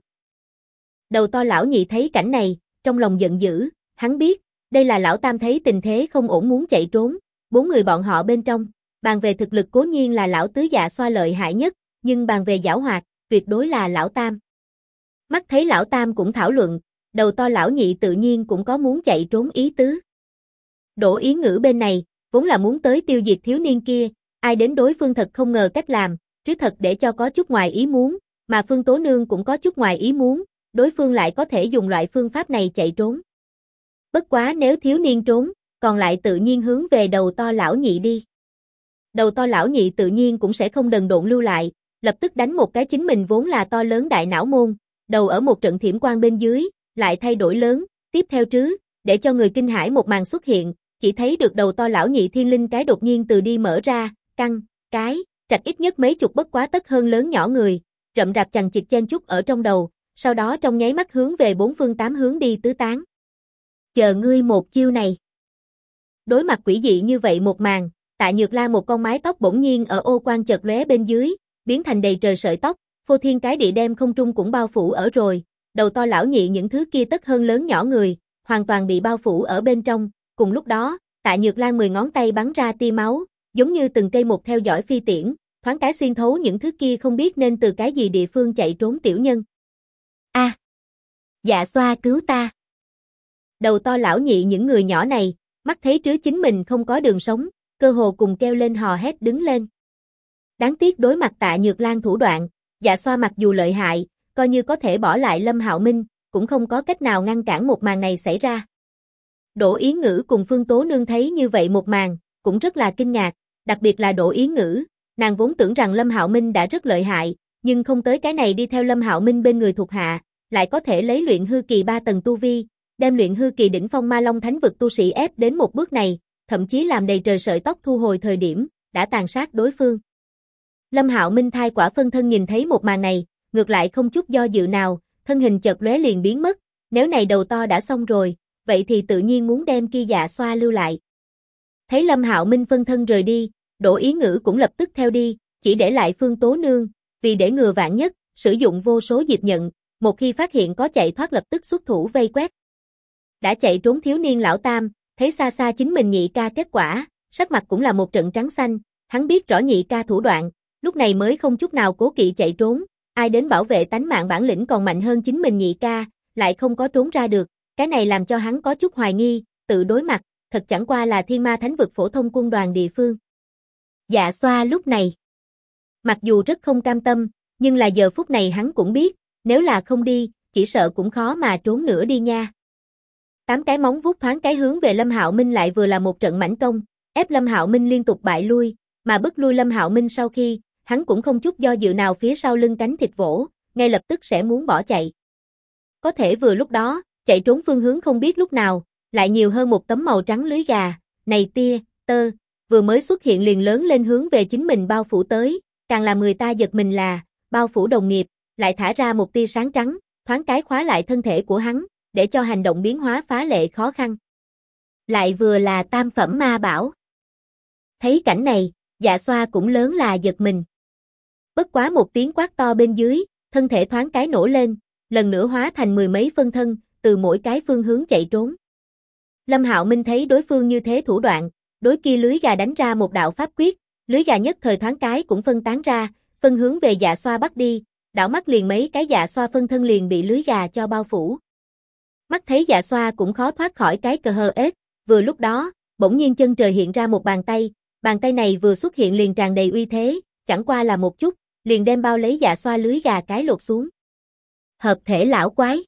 Đầu to lão nhị thấy cảnh này, trong lòng giận dữ, hắn biết, đây là lão tam thấy tình thế không ổn muốn chạy trốn, bốn người bọn họ bên trong, bàn về thực lực cố nhiên là lão tứ Dạ Xoa lợi hại nhất, nhưng bàn về giảo hoạt, tuyệt đối là lão tam. Mắt thấy lão tam cũng thảo luận, đầu to lão nhị tự nhiên cũng có muốn chạy trốn ý tứ. Đỗ Ý Ngữ bên này, vốn là muốn tới tiêu diệt thiếu niên kia, ai đến đối phương thật không ngờ cách làm, chứ thật để cho có chút ngoài ý muốn, mà Phương Tố Nương cũng có chút ngoài ý muốn, đối phương lại có thể dùng loại phương pháp này chạy trốn. Bất quá nếu thiếu niên trốn, còn lại tự nhiên hướng về đầu to lão nhị đi. Đầu to lão nhị tự nhiên cũng sẽ không đần độn lưu lại, lập tức đánh một cái chính mình vốn là to lớn đại não môn, đầu ở một trận thiểm quang bên dưới, lại thay đổi lớn, tiếp theo trứ, để cho người kinh hãi một màn xuất hiện, chỉ thấy được đầu to lão nhị thiên linh cái đột nhiên từ đi mở ra, căng, cái, trạch ít nhất mấy chục bất quá tấc hơn lớn nhỏ người, rậm rạp chằng chịt chen chúc ở trong đầu, sau đó trong nháy mắt hướng về bốn phương tám hướng đi tứ tán. Chờ ngươi một chiêu này. Đối mặt quỷ dị như vậy một màn, Tạ Nhược Lan một con mái tóc bỗng nhiên ở ô quan chợt lóe bên dưới, biến thành đầy trời sợi tóc, phô thiên cái địa đem không trung cũng bao phủ ở rồi, đầu to lão nhị những thứ kia tất hơn lớn nhỏ người, hoàn toàn bị bao phủ ở bên trong, cùng lúc đó, Tạ Nhược Lan 10 ngón tay bắn ra tia máu, giống như từng cây một theo dõi phi tiễn, thoáng cái xuyên thấu những thứ kia không biết nên từ cái gì địa phương chạy trốn tiểu nhân. A, Dạ Xoa cứu ta. Đầu to lão nhị những người nhỏ này, mắt thấy trứ chính mình không có đường sống, cơ hồ cùng kêu lên hò hét đứng lên. Đáng tiếc đối mặt Tạ Nhược Lan thủ đoạn, Dạ Xoa mặc dù lợi hại, coi như có thể bỏ lại Lâm Hạo Minh, cũng không có cách nào ngăn cản một màn này xảy ra. Đỗ Ý Ngữ cùng Phương Tố Nương thấy như vậy một màn, cũng rất là kinh ngạc, đặc biệt là Đỗ Ý Ngữ, nàng vốn tưởng rằng Lâm Hạo Minh đã rất lợi hại, nhưng không tới cái này đi theo Lâm Hạo Minh bên người thuộc hạ, lại có thể lấy luyện hư kỳ 3 tầng tu vi, đem luyện hư kỳ đỉnh phong Ma Long Thánh vực tu sĩ ép đến một bước này, thậm chí làm đầy trời sợi tóc thu hồi thời điểm, đã tàn sát đối phương. Lâm Hạo Minh thai quả phân thân nhìn thấy một màn này, ngược lại không chút do dự nào, thân hình chợt lóe liền biến mất, nếu này đầu to đã xong rồi, vậy thì tự nhiên muốn đem kia Dạ Xoa lưu lại. Thấy Lâm Hạo Minh phân thân rời đi, Đỗ Ý Ngữ cũng lập tức theo đi, chỉ để lại Phương Tố Nương, vì để ngừa vạn nhất, sử dụng vô số diệp nhận, một khi phát hiện có chạy thoát lập tức xuất thủ vây quét. Đã chạy trốn thiếu niên lão tam, thấy xa xa chính mình nhị ca kết quả, sắc mặt cũng là một trận trắng xanh, hắn biết rõ nhị ca thủ đoạn, lúc này mới không chút nào cố kỵ chạy trốn, ai đến bảo vệ tánh mạng bản lĩnh còn mạnh hơn chính mình nhị ca, lại không có trốn ra được, cái này làm cho hắn có chút hoài nghi, tự đối mặt, thật chẳng qua là Thiên Ma Thánh vực phổ thông quân đoàn địa phương. Dạ Xoa lúc này, mặc dù rất không cam tâm, nhưng là giờ phút này hắn cũng biết, nếu là không đi, chỉ sợ cũng khó mà trốn nữa đi nha. 8 cái móng vuốt thoáng cái hướng về Lâm Hạo Minh lại vừa là một trận mãnh công, ép Lâm Hạo Minh liên tục bại lui, mà bức lui Lâm Hạo Minh sau khi, hắn cũng không chút do dự nào phía sau lưng cánh thịt vỗ, ngay lập tức sẽ muốn bỏ chạy. Có thể vừa lúc đó, chạy trốn phương hướng không biết lúc nào, lại nhiều hơn một tấm màu trắng lưới gà, này tia, tơ, vừa mới xuất hiện liền lớn lên hướng về chính mình bao phủ tới, càng làm người ta giật mình là, bao phủ đồng nghiệp, lại thả ra một tia sáng trắng, thoáng cái khóa lại thân thể của hắn, để cho hành động biến hóa phá lệ khó khăn. Lại vừa là tam phẩm ma bảo. Thấy cảnh này, Dạ Xoa cũng lớn là giật mình. Bất quá một tiếng quát to bên dưới, thân thể thoáng cái nổ lên, lần nữa hóa thành mười mấy phân thân, từ mỗi cái phương hướng chạy trốn. Lâm Hạo Minh thấy đối phương như thế thủ đoạn, đối kia lưới gà đánh ra một đạo pháp quyết, lưới gà nhất thời thoáng cái cũng phân tán ra, phân hướng về Dạ Xoa bắt đi, đảo mắt liền mấy cái Dạ Xoa phân thân liền bị lưới gà cho bao phủ. Mắt thấy Dạ Xoa cũng khó thoát khỏi cái cờ hờ ết, vừa lúc đó, bỗng nhiên chân trời hiện ra một bàn tay này vừa xuất hiện liền tràn đầy uy thế, chẳng qua là một chút, liền đem bao lấy Dạ Xoa lưới gà cái lột xuống. Hợp thể lão quái.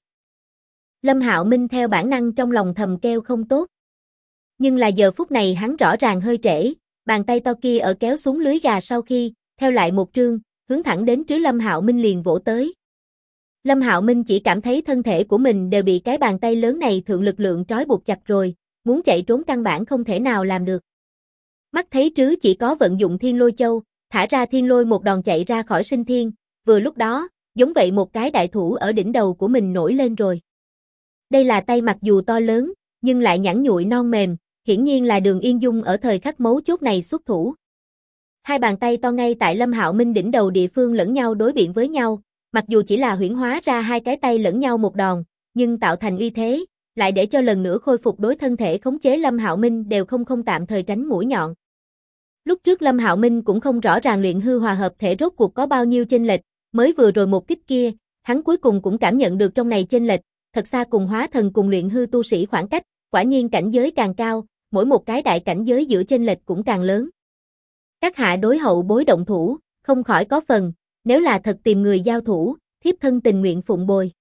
Lâm Hạo Minh theo bản năng trong lòng thầm kêu không tốt. Nhưng là giờ phút này hắn rõ ràng hơi trễ, bàn tay to kia ở kéo xuống lưới gà sau khi, theo lại một trương, hướng thẳng đến trứ Lâm Hạo Minh liền vỗ tới. Lâm Hạo Minh chỉ cảm thấy thân thể của mình đều bị cái bàn tay lớn này thượng lực lượng trói buộc chặt rồi, muốn chạy trốn căn bản không thể nào làm được. Mắt thấy trứ chỉ có vận dụng Thiên Lôi Châu, thả ra thiên lôi một đòn chạy ra khỏi sinh thiên, vừa lúc đó, giống vậy một cái đại thủ ở đỉnh đầu của mình nổi lên rồi. Đây là tay mặc dù to lớn, nhưng lại nhẵn nhụi non mềm, hiển nhiên là Đường Yên Dung ở thời khắc mấu chốt này xuất thủ. Hai bàn tay to ngay tại Lâm Hạo Minh đỉnh đầu địa phương lẫn nhau đối biện với nhau, mặc dù chỉ là huyễn hóa ra hai cái tay lẫn nhau một đòn, nhưng tạo thành uy thế, lại để cho lần nữa khôi phục đối thân thể khống chế Lâm Hạo Minh đều không tạm thời tránh mũi nhọn. Lúc trước Lâm Hạo Minh cũng không rõ ràng luyện hư hòa hợp thể rốt cuộc có bao nhiêu chênh lệch, mới vừa rồi một kích kia, hắn cuối cùng cũng cảm nhận được trong này chênh lệch, thật xa cùng hóa thần cùng luyện hư tu sĩ khoảng cách, quả nhiên cảnh giới càng cao, mỗi một cái đại cảnh giới giữa chênh lệch cũng càng lớn. Các hạ đối hậu bối động thủ, không khỏi có phần, nếu là thật tìm người giao thủ, thiếp thân tình nguyện phụng bồi.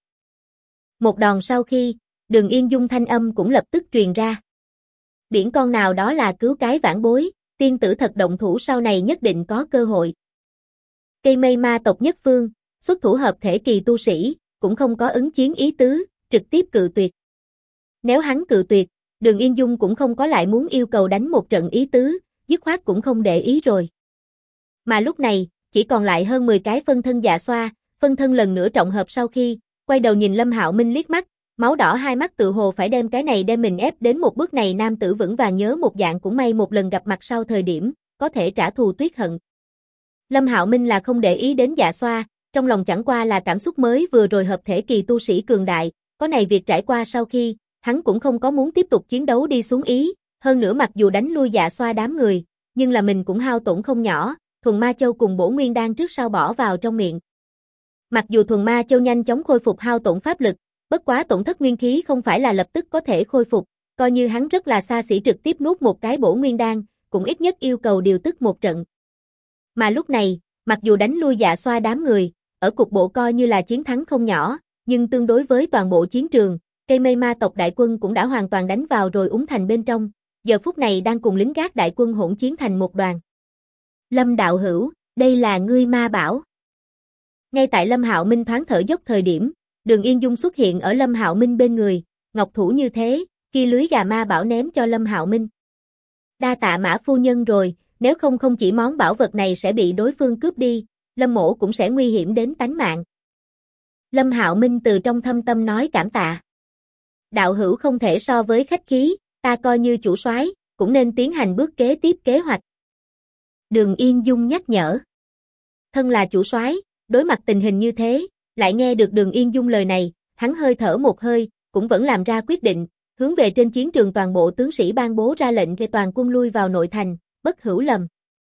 Một đòn sau khi, Đường Yên Dung thanh âm cũng lập tức truyền ra. Biển con nào đó là cứu cái vãn bối, tiên tử thật động thủ sau này nhất định có cơ hội. Cây mây ma tộc nhất phương, xuất thủ hợp thể kỳ tu sĩ, cũng không có ứng chiến ý tứ, trực tiếp cự tuyệt. Nếu hắn cự tuyệt, Đường Yên Dung cũng không có lại muốn yêu cầu đánh một trận ý tứ, dứt khoát cũng không để ý rồi. Mà lúc này, chỉ còn lại hơn 10 cái phân thân Dạ Xoa, phân thân lần nữa trọng hợp sau khi, quay đầu nhìn Lâm Hạo Minh liếc mắt, máu đỏ hai mắt tự hồ phải đem cái này đem mình ép đến một bước này nam tử vững vàng nhớ một dạng cũng may một lần gặp mặt sau thời điểm, có thể trả thù tuyết hận. Lâm Hạo Minh là không để ý đến Dạ Xoa, trong lòng chẳng qua là cảm xúc mới vừa rồi hợp thể kỳ tu sĩ cường đại, có này việc trải qua sau khi, hắn cũng không có muốn tiếp tục chiến đấu đi xuống ý, hơn nữa mặc dù đánh lui Dạ Xoa đám người, nhưng là mình cũng hao tổn không nhỏ, thuần ma châu cùng bổ nguyên đan trước sau bỏ vào trong miệng. Mặc dù thuần ma châu nhanh chóng khôi phục hao tổn pháp lực, bất quá tổn thất nguyên khí không phải là lập tức có thể khôi phục, coi như hắn rất là xa xỉ trực tiếp nuốt một cái bổ nguyên đan, cũng ít nhất yêu cầu điều tức một trận. Mà lúc này, mặc dù đánh lui Dạ Xoa đám người, ở cục bộ coi như là chiến thắng không nhỏ, nhưng tương đối với toàn bộ chiến trường, cây mây ma tộc đại quân cũng đã hoàn toàn đánh vào rồi Úng Thành bên trong, giờ phút này đang cùng lính gác đại quân hỗn chiến thành một đoàn. Lâm đạo hữu, đây là ngươi ma bảo. Ngay tại Lâm Hạo Minh thoáng thở dốc thời điểm, Đường Yên Dung xuất hiện ở Lâm Hạo Minh bên người, ngọc thủ như thế, kia lưới gà ma bảo ném cho Lâm Hạo Minh. Đa tạ Mã phu nhân rồi, nếu không chỉ món bảo vật này sẽ bị đối phương cướp đi, Lâm mỗ cũng sẽ nguy hiểm đến tánh mạng. Lâm Hạo Minh từ trong thâm tâm nói cảm tạ. Đạo hữu không thể so với khách khí, ta coi như chủ soái, cũng nên tiến hành bước kế tiếp kế hoạch. Đường Yên Dung nhắc nhở. Thân là chủ soái, đối mặt tình hình như thế, lại nghe được Đường Yên Dung lời này, hắn hơi thở một hơi, cũng vẫn làm ra quyết định, hướng về trên chiến trường toàn bộ tướng sĩ ban bố ra lệnh về toàn quân lui vào nội thành, bất hữu lầm.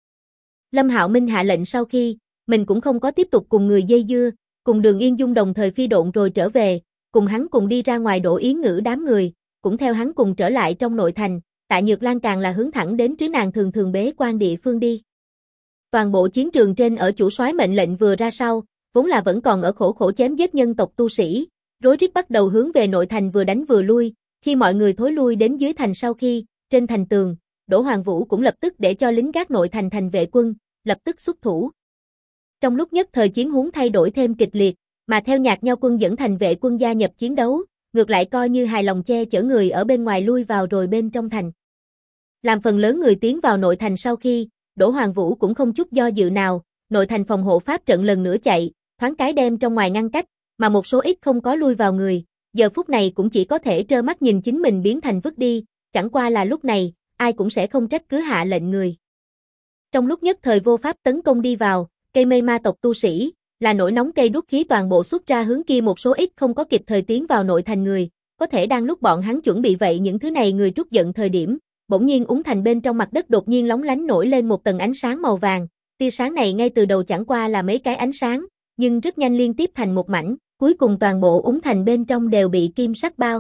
Lâm Hạo Minh hạ lệnh sau khi, mình cũng không có tiếp tục cùng người dây dưa, cùng Đường Yên Dung đồng thời phi độn rồi trở về, cùng hắn cùng đi ra ngoài Đỗ Yến Ngữ đám người, cũng theo hắn cùng trở lại trong nội thành, Tạ Nhược Lan càng là hướng thẳng đến trứ nàng thường bế quan địa phương đi. Toàn bộ chiến trường trên ở chủ soái mệnh lệnh vừa ra sau, vốn là vẫn còn ở khổ chém giết nhân tộc tu sĩ, rối rít bắt đầu hướng về nội thành vừa đánh vừa lui, khi mọi người thối lui đến dưới thành sau khi, trên thành tường, Đỗ Hoàng Vũ cũng lập tức để cho lính gác nội thành thành vệ quân, lập tức xuất thủ. Trong lúc nhất thời chiến huống thay đổi thêm kịch liệt, mà theo Nhạc Nho quân dẫn thành vệ quân gia nhập chiến đấu, ngược lại coi như hài lòng che chở người ở bên ngoài lui vào rồi bên trong thành. Làm phần lớn người tiến vào nội thành sau khi, Đỗ Hoàng Vũ cũng không chút do dự nào, nội thành phòng hộ pháp trận lần nữa chạy, thoáng cái đem trong ngoài ngăn cách, mà một số ít không có lui vào người, giờ phút này cũng chỉ có thể trơ mắt nhìn chính mình biến thành vứt đi, chẳng qua là lúc này, ai cũng sẽ không trách cứ hạ lệnh người. Trong lúc nhất thời vô pháp tấn công đi vào, cây mây ma tộc tu sĩ, là nổi nóng cây đốt khí toàn bộ xuất ra hướng kia một số ít không có kịp thời tiến vào nội thành người, có thể đang lúc bọn hắn chuẩn bị vậy những thứ này người trút giận thời điểm, bỗng nhiên Úng Thành bên trong mặt đất đột nhiên lóng lánh nổi lên một tầng ánh sáng màu vàng, tia sáng này ngay từ đầu chẳng qua là mấy cái ánh sáng, nhưng rất nhanh liên tiếp thành một mảnh, cuối cùng toàn bộ Úng Thành bên trong đều bị kim sắc bao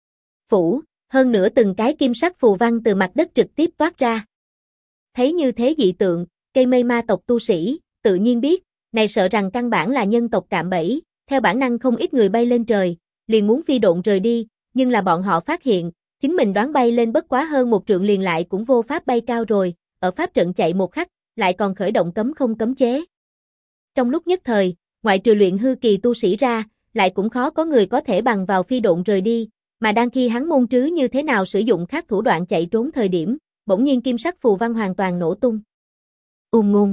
phủ, hơn nữa từng cái kim sắc phù văn từ mặt đất trực tiếp toát ra. Thấy như thế dị tượng, cây mây ma tộc tu sĩ, tự nhiên biết, này sợ rằng căn bản là nhân tộc cạm bẫy, theo bản năng không ít người bay lên trời, liền muốn phi độn rời đi, nhưng là bọn họ phát hiện, chính mình đoán bay lên bất quá hơn một trượng liền lại cũng vô pháp bay cao rồi, ở pháp trận chạy một khắc, lại còn khởi động cấm không cấm chế. Trong lúc nhất thời, ngoại trừ luyện hư kỳ tu sĩ ra, lại cũng khó có người có thể bằng vào phi độn rời đi, mà đang khi hắn môn trứ như thế nào sử dụng khác thủ đoạn chạy trốn thời điểm, bỗng nhiên kim sắc phù văn hoàn toàn nổ tung. Ngùng.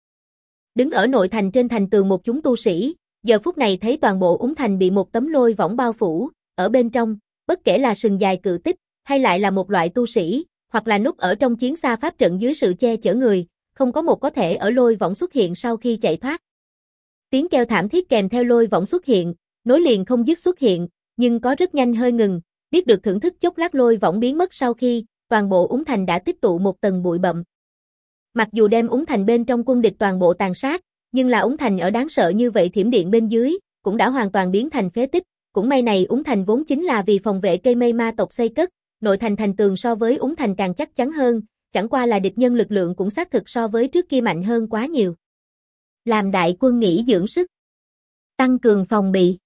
Đứng ở nội thành trên thành tường một chúng tu sĩ, giờ phút này thấy toàn bộ Úng Thành bị một tấm lôi võng bao phủ, ở bên trong, bất kể là sừng dài cự tích, hay lại là một loại tu sĩ, hoặc là núp ở trong chiến xa pháp trận dưới sự che chở người, không có một có thể ở lôi võng xuất hiện sau khi chạy thoát. Tiếng kêu thảm thiết kèm theo lôi võng xuất hiện, nối liền không dứt xuất hiện, nhưng có rất nhanh hơi ngừng, biết được thưởng thức chốc lát lôi võng biến mất sau khi, toàn bộ Úng Thành đã tích tụ một tầng bụi bặm. Mặc dù đem Úng Thành bên trong quân địch toàn bộ tàn sát, nhưng là Úng Thành ở đáng sợ như vậy thiểm điện bên dưới, cũng đã hoàn toàn biến thành phế tích. Cũng may này Úng Thành vốn chính là vì phòng vệ cây mây ma tộc xây cất, nội thành thành tường so với Úng Thành càng chắc chắn hơn, chẳng qua là địch nhân lực lượng cũng xác thực so với trước kia mạnh hơn quá nhiều. Làm đại quân nghỉ dưỡng sức, tăng cường phòng bị.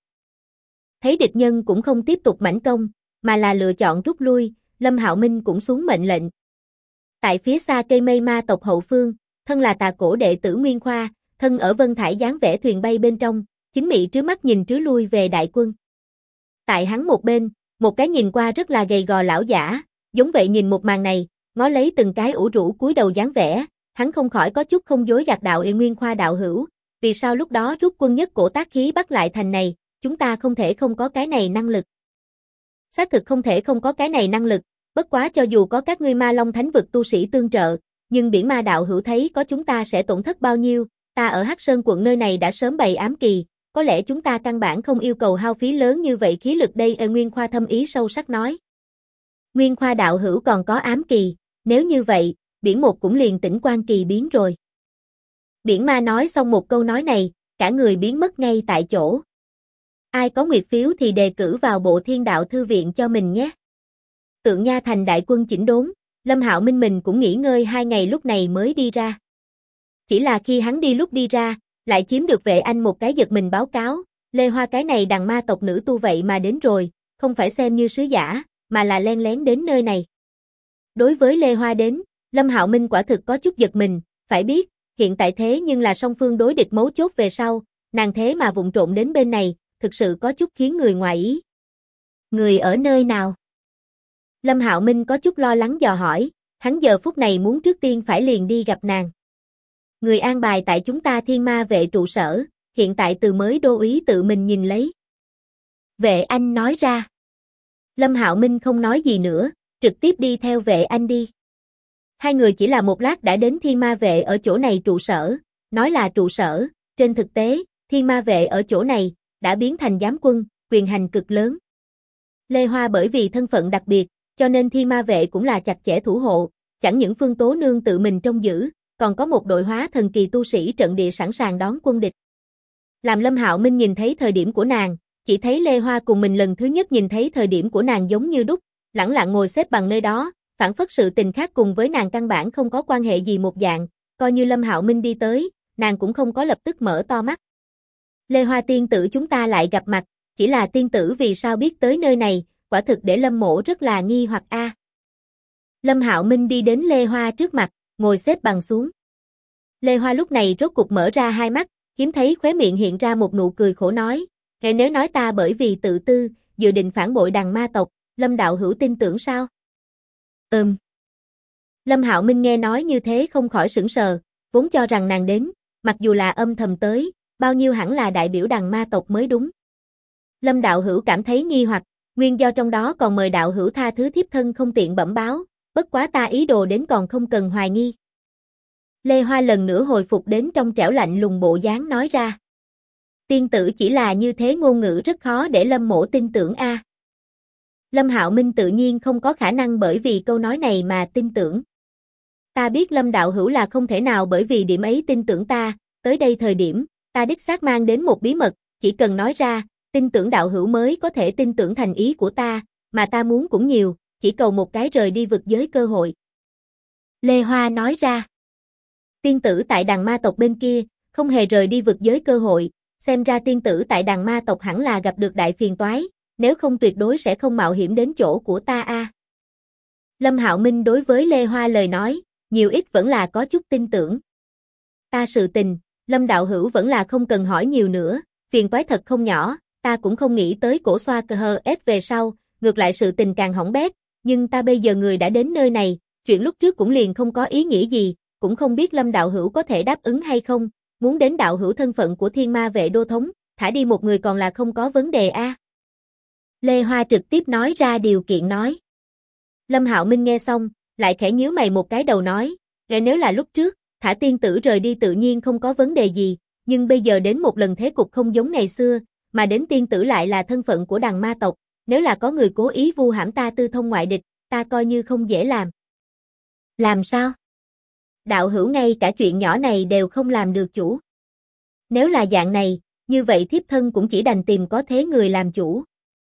Thấy địch nhân cũng không tiếp tục mãnh công, mà là lựa chọn rút lui, Lâm Hạo Minh cũng xuống mệnh lệnh. Tại phía xa cây mây ma tộc hậu phương, thân là Tà Cổ đệ tử Nguyên Khoa, thân ở vân thải dáng vẽ thuyền bay bên trong, chính mị trứ mắt nhìn trứ lui về đại quân. Tại hắn một bên, một cái nhìn qua rất là gầy gò lão giả, giống vậy nhìn một màn này, ngó lấy từng cái ủ rũ cúi đầu dáng vẻ, hắn không khỏi có chút không dối gạt đạo Nguyên Khoa đạo hữu, vì sao lúc đó rút quân nhất cổ tác khí bắt lại thành này, chúng ta không thể không có cái này năng lực. Xác thực không thể không có cái này năng lực, bất quá cho dù có các ngươi Ma Long Thánh vực tu sĩ tương trợ, nhưng biển ma đạo hữu thấy có chúng ta sẽ tổn thất bao nhiêu, ta ở Hắc Sơn quận nơi này đã sớm bày ám kỳ, có lẽ chúng ta căn bản không yêu cầu hao phí lớn như vậy khí lực đây. Nguyên Khoa thâm ý sâu sắc nói. Nguyên Khoa đạo hữu còn có ám kỳ, nếu như vậy, biển một cũng liền tỉnh quan kỳ biến rồi. Biển ma nói xong một câu nói này, cả người biến mất ngay tại chỗ. Ai có nguyệt phiếu thì đề cử vào Bộ Thiên Đạo Thư Viện cho mình nhé. Tượng Nha thành đại quân chỉnh đốn, Lâm Hạo Minh mình cũng nghỉ ngơi 2 ngày lúc này mới đi ra. Chỉ là khi hắn lúc đi ra, lại chiếm được Vệ Anh một cái giật mình báo cáo, Lê Hoa cái này đằng ma tộc nữ tu vậy mà đến rồi, không phải xem như sứ giả, mà là len lén đến nơi này. Đối với Lê Hoa đến, Lâm Hạo Minh quả thực có chút giật mình, phải biết, hiện tại thế nhưng là song phương đối địch mấu chốt về sau, nàng thế mà vụng trộn đến bên này, thực sự có chút khiến người ngoài ý. Người ở nơi nào? Lâm Hạo Minh có chút lo lắng dò hỏi, hắn giờ phút này muốn trước tiên phải liền đi gặp nàng. Người an bài tại chúng ta Thiên Ma vệ trụ sở, hiện tại từ mới đô úy tự mình nhìn lấy. Vệ Anh nói ra. Lâm Hạo Minh không nói gì nữa, trực tiếp đi theo Vệ Anh đi. Hai người chỉ là một lát đã đến Thiên Ma vệ ở chỗ này trụ sở, nói là trụ sở, trên thực tế, Thiên Ma vệ ở chỗ này, đã biến thành giám quân, quyền hành cực lớn. Lê Hoa bởi vì thân phận đặc biệt, cho nên Thiên Ma vệ cũng là chặt chẽ thủ hộ, chẳng những Phương Tố Nương tự mình trông giữ, còn có một đội hóa thần kỳ tu sĩ trận địa sẵn sàng đón quân địch. Làm Lâm Hạo Minh nhìn thấy thời điểm của nàng, chỉ thấy Lê Hoa cùng mình lần thứ nhất nhìn thấy thời điểm của nàng giống như đúc, lẳng lặng ngồi xếp bằng nơi đó, phản phất sự tình khác cùng với nàng căn bản không có quan hệ gì một dạng, coi như Lâm Hạo Minh đi tới, nàng cũng không có lập tức mở to mắt. Lê Hoa tiên tử chúng ta lại gặp mặt, chỉ là tiên tử vì sao biết tới nơi này, quả thực để Lâm mỗ rất là nghi hoặc a. Lâm Hạo Minh đi đến Lê Hoa trước mặt, ngồi xếp bằng xuống. Lê Hoa lúc này rốt cục mở ra hai mắt, hiếm thấy khóe miệng hiện ra một nụ cười khổ nói, nếu nói ta bởi vì tự tư, dự định phản bội đằng ma tộc, Lâm đạo hữu tin tưởng sao? Lâm Hạo Minh nghe nói như thế không khỏi sửng sờ, vốn cho rằng nàng đến, mặc dù là âm thầm tới, bao nhiêu hẳn là đại biểu đằng ma tộc mới đúng. Lâm đạo hữu cảm thấy nghi hoặc, nguyên do trong đó còn mời đạo hữu tha thứ thiếp thân không tiện bẩm báo, bất quá ta ý đồ đến còn không cần hoài nghi. Lê Hoa lần nữa hồi phục đến trong trẻo lạnh lùng bộ dáng nói ra. Tiên tử chỉ là như thế ngôn ngữ rất khó để Lâm mỗ tin tưởng a. Lâm Hạo Minh tự nhiên không có khả năng bởi vì câu nói này mà tin tưởng. Ta biết Lâm đạo hữu là không thể nào bởi vì điểm ấy tin tưởng ta, tới đây thời điểm, ta đích xác mang đến một bí mật, chỉ cần nói ra, tin tưởng đạo hữu mới có thể tin tưởng thành ý của ta, mà ta muốn cũng nhiều, chỉ cầu một cái rời đi vực giới cơ hội. Lê Hoa nói ra. Tiên tử tại đằng ma tộc bên kia, không hề rời đi vực giới cơ hội, xem ra tiên tử tại đằng ma tộc hẳn là gặp được đại phiền toái, nếu không tuyệt đối sẽ không mạo hiểm đến chỗ của ta a. Lâm Hạo Minh đối với Lê Hoa lời nói, nhiều ít vẫn là có chút tin tưởng. Ta sự tình, Lâm đạo hữu vẫn là không cần hỏi nhiều nữa, phiền toái thật không nhỏ, ta cũng không nghĩ tới cổ xoa cờ hờ ép về sau, ngược lại sự tình càng hỏng bét, nhưng ta bây giờ người đã đến nơi này, chuyện lúc trước cũng liền không có ý nghĩa gì, cũng không biết Lâm đạo hữu có thể đáp ứng hay không, muốn đến đạo hữu thân phận của Thiên Ma vệ đô thống, thả đi một người còn là không có vấn đề a. Lê Hoa trực tiếp nói ra điều kiện nói. Lâm Hạo Minh nghe xong, lại khẽ nhíu mày một cái đầu nói, nếu là lúc trước, thả tiên tử rời đi tự nhiên không có vấn đề gì, nhưng bây giờ đến một lần thế cục không giống ngày xưa, mà đến tiên tử lại là thân phận của đằng ma tộc, nếu là có người cố ý vu hãm ta tư thông ngoại địch, ta coi như không dễ làm. Làm sao? Đạo hữu ngay cả chuyện nhỏ này đều không làm được chủ. Nếu là dạng này, như vậy thiếp thân cũng chỉ đành tìm có thế người làm chủ.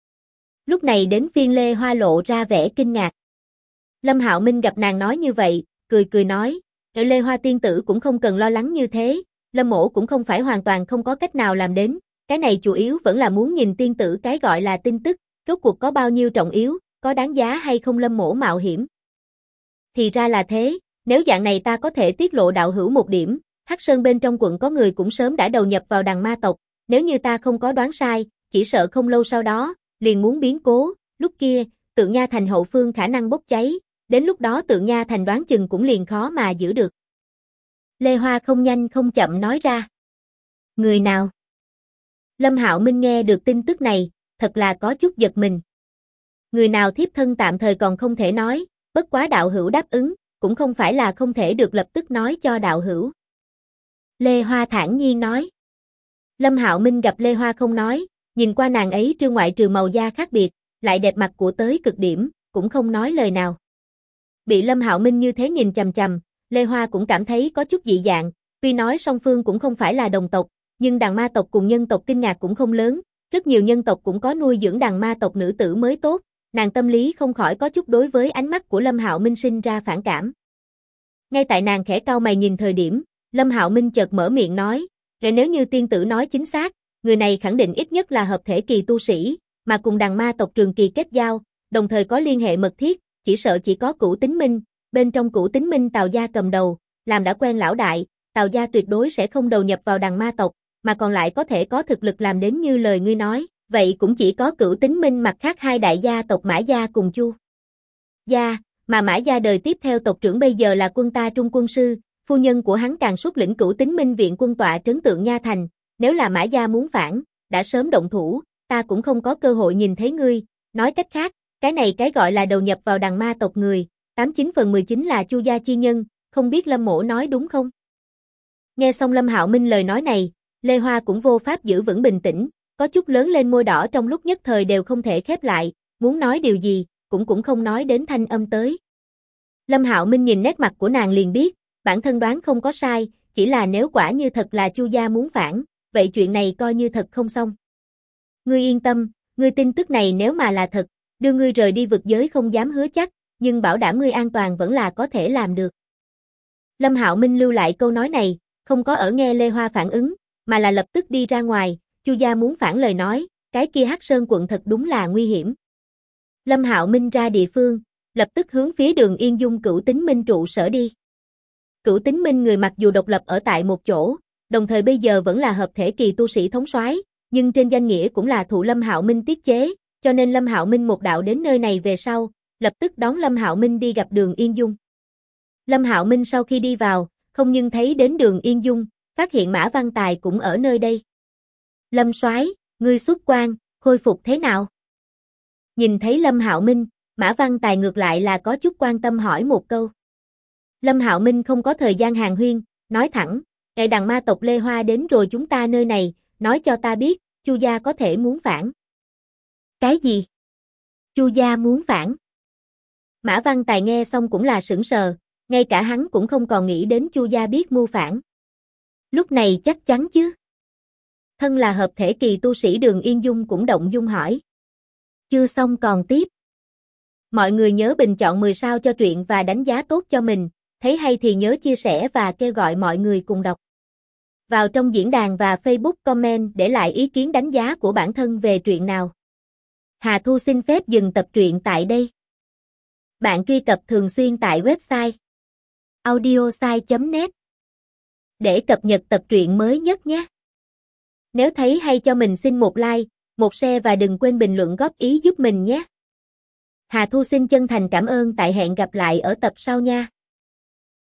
Lúc này đến phiên Lê Hoa lộ ra vẻ kinh ngạc. Lâm Hạo Minh gặp nàng nói như vậy, cười cười nói, Lê Hoa tiên tử cũng không cần lo lắng như thế, Lâm mỗ cũng không phải hoàn toàn không có cách nào làm đến, cái này chủ yếu vẫn là muốn nhìn tiên tử cái gọi là tin tức, rốt cuộc có bao nhiêu trọng yếu, có đáng giá hay không Lâm mỗ mạo hiểm. Thì ra là thế, nếu dạng này ta có thể tiết lộ đạo hữu một điểm, Hắc Sơn bên trong quận có người cũng sớm đã đầu nhập vào đằng ma tộc, nếu như ta không có đoán sai, chỉ sợ không lâu sau đó, liền muốn biến cố, lúc kia, Tượng Nha thành hậu phương khả năng bốc cháy, đến lúc đó Tượng Nha thành đoán chừng cũng liền khó mà giữ được. Lê Hoa không nhanh không chậm nói ra. Người nào? Lâm Hạo Minh nghe được tin tức này, thật là có chút giật mình. Người nào thiếp thân tạm thời còn không thể nói, bất quá đạo hữu đáp ứng, cũng không phải là không thể được lập tức nói cho đạo hữu. Lê Hoa thản nhiên nói. Lâm Hạo Minh gặp Lê Hoa không nói, nhìn qua nàng ấy ngoại trừ màu da khác biệt, lại đẹp mặt của tới cực điểm, cũng không nói lời nào. Bị Lâm Hạo Minh như thế nhìn chằm chằm, Lê Hoa cũng cảm thấy có chút dị dạng, tuy nói song phương cũng không phải là đồng tộc, nhưng đằng ma tộc cùng nhân tộc kinh ngạc cũng không lớn, rất nhiều nhân tộc cũng có nuôi dưỡng đằng ma tộc nữ tử mới tốt, nàng tâm lý không khỏi có chút đối với ánh mắt của Lâm Hạo Minh sinh ra phản cảm. Ngay tại nàng khẽ cau mày nhìn thời điểm, Lâm Hạo Minh chợt mở miệng nói, nếu như tiên tử nói chính xác, người này khẳng định ít nhất là hợp thể kỳ tu sĩ, mà cùng đằng ma tộc trường kỳ kết giao, đồng thời có liên hệ mật thiết, chỉ sợ chỉ có Cửu Tính Minh, bên trong Cửu Tính Minh Tào gia cầm đầu, làm đã quen lão đại, Tào gia tuyệt đối sẽ không đầu nhập vào đằng ma tộc, mà còn lại có thể có thực lực làm đến như lời ngươi nói, vậy cũng chỉ có Cửu Tính Minh mặt khác hai đại gia tộc Mã gia cùng Chu gia, mà Mã gia đời tiếp theo tộc trưởng bây giờ là quân ta Trung quân sư, phu nhân của hắn càng xuất lĩnh Cửu Tính Minh viện quân tọa trấn Tượng Nha thành, nếu là Mã gia muốn phản, đã sớm động thủ, ta cũng không có cơ hội nhìn thấy ngươi, nói cách khác, cái này cái gọi là đầu nhập vào đằng ma tộc người, 89/19 là Chu gia chi nhân, không biết Lâm mỗ nói đúng không? Nghe xong Lâm Hạo Minh lời nói này, Lê Hoa cũng vô pháp giữ vững bình tĩnh, có chút lớn lên môi đỏ trong lúc nhất thời đều không thể khép lại, muốn nói điều gì, cũng không nói đến thanh âm tới. Lâm Hạo Minh nhìn nét mặt của nàng liền biết, bản thân đoán không có sai, chỉ là nếu quả như thật là Chu gia muốn phản, vậy chuyện này coi như thật không xong. Ngươi yên tâm, ngươi tin tức này nếu mà là thật, đưa ngươi rời đi vực giới không dám hứa chắc, nhưng bảo đảm ngươi an toàn vẫn là có thể làm được. Lâm Hạo Minh lưu lại câu nói này, không có ở nghe Lê Hoa phản ứng, mà là lập tức đi ra ngoài, Chu gia muốn phản lời nói, cái kia Hắc Sơn quận thật đúng là nguy hiểm. Lâm Hạo Minh ra địa phương, lập tức hướng phía Đường Yên Dung Cửu Tính Minh trụ sở đi. Cửu Tính Minh người mặc dù độc lập ở tại một chỗ, đồng thời bây giờ vẫn là hợp thể kỳ tu sĩ thống soái, nhưng trên danh nghĩa cũng là thụ Lâm Hạo Minh tiết chế, cho nên Lâm Hạo Minh một đạo đến nơi này về sau, lập tức đón Lâm Hạo Minh đi gặp Đường Yên Dung. Lâm Hạo Minh sau khi đi vào, không nhưng thấy đến Đường Yên Dung, phát hiện Mã Văn Tài cũng ở nơi đây. Lâm soái, ngươi xuất quan, khôi phục thế nào? Nhìn thấy Lâm Hạo Minh, Mã Văn Tài ngược lại là có chút quan tâm hỏi một câu. Lâm Hạo Minh không có thời gian hàn huyên, nói thẳng, đằng ma tộc Lê Hoa đến rồi chúng ta nơi này, nói cho ta biết, Chu gia có thể muốn phản. Cái gì? Chu gia muốn phản. Mã Văn Tài nghe xong cũng là sững sờ, ngay cả hắn cũng không còn nghĩ đến Chu gia biết mưu phản. Lúc này chắc chắn chứ. Thân là hợp thể kỳ tu sĩ Đường Yên Dung cũng động dung hỏi. Chưa xong còn tiếp. Mọi người nhớ bình chọn 10 sao cho truyện và đánh giá tốt cho mình, thấy hay thì nhớ chia sẻ và kêu gọi mọi người cùng đọc. Vào trong diễn đàn và Facebook comment để lại ý kiến đánh giá của bản thân về truyện nào. Hà Thu xin phép dừng tập truyện tại đây. Bạn truy cập thường xuyên tại website audiosai.net để cập nhật tập truyện mới nhất nhé. Nếu thấy hay cho mình xin một like, một share và đừng quên bình luận góp ý giúp mình nhé. Hà Thu xin chân thành cảm ơn, tại hẹn gặp lại ở tập sau nha.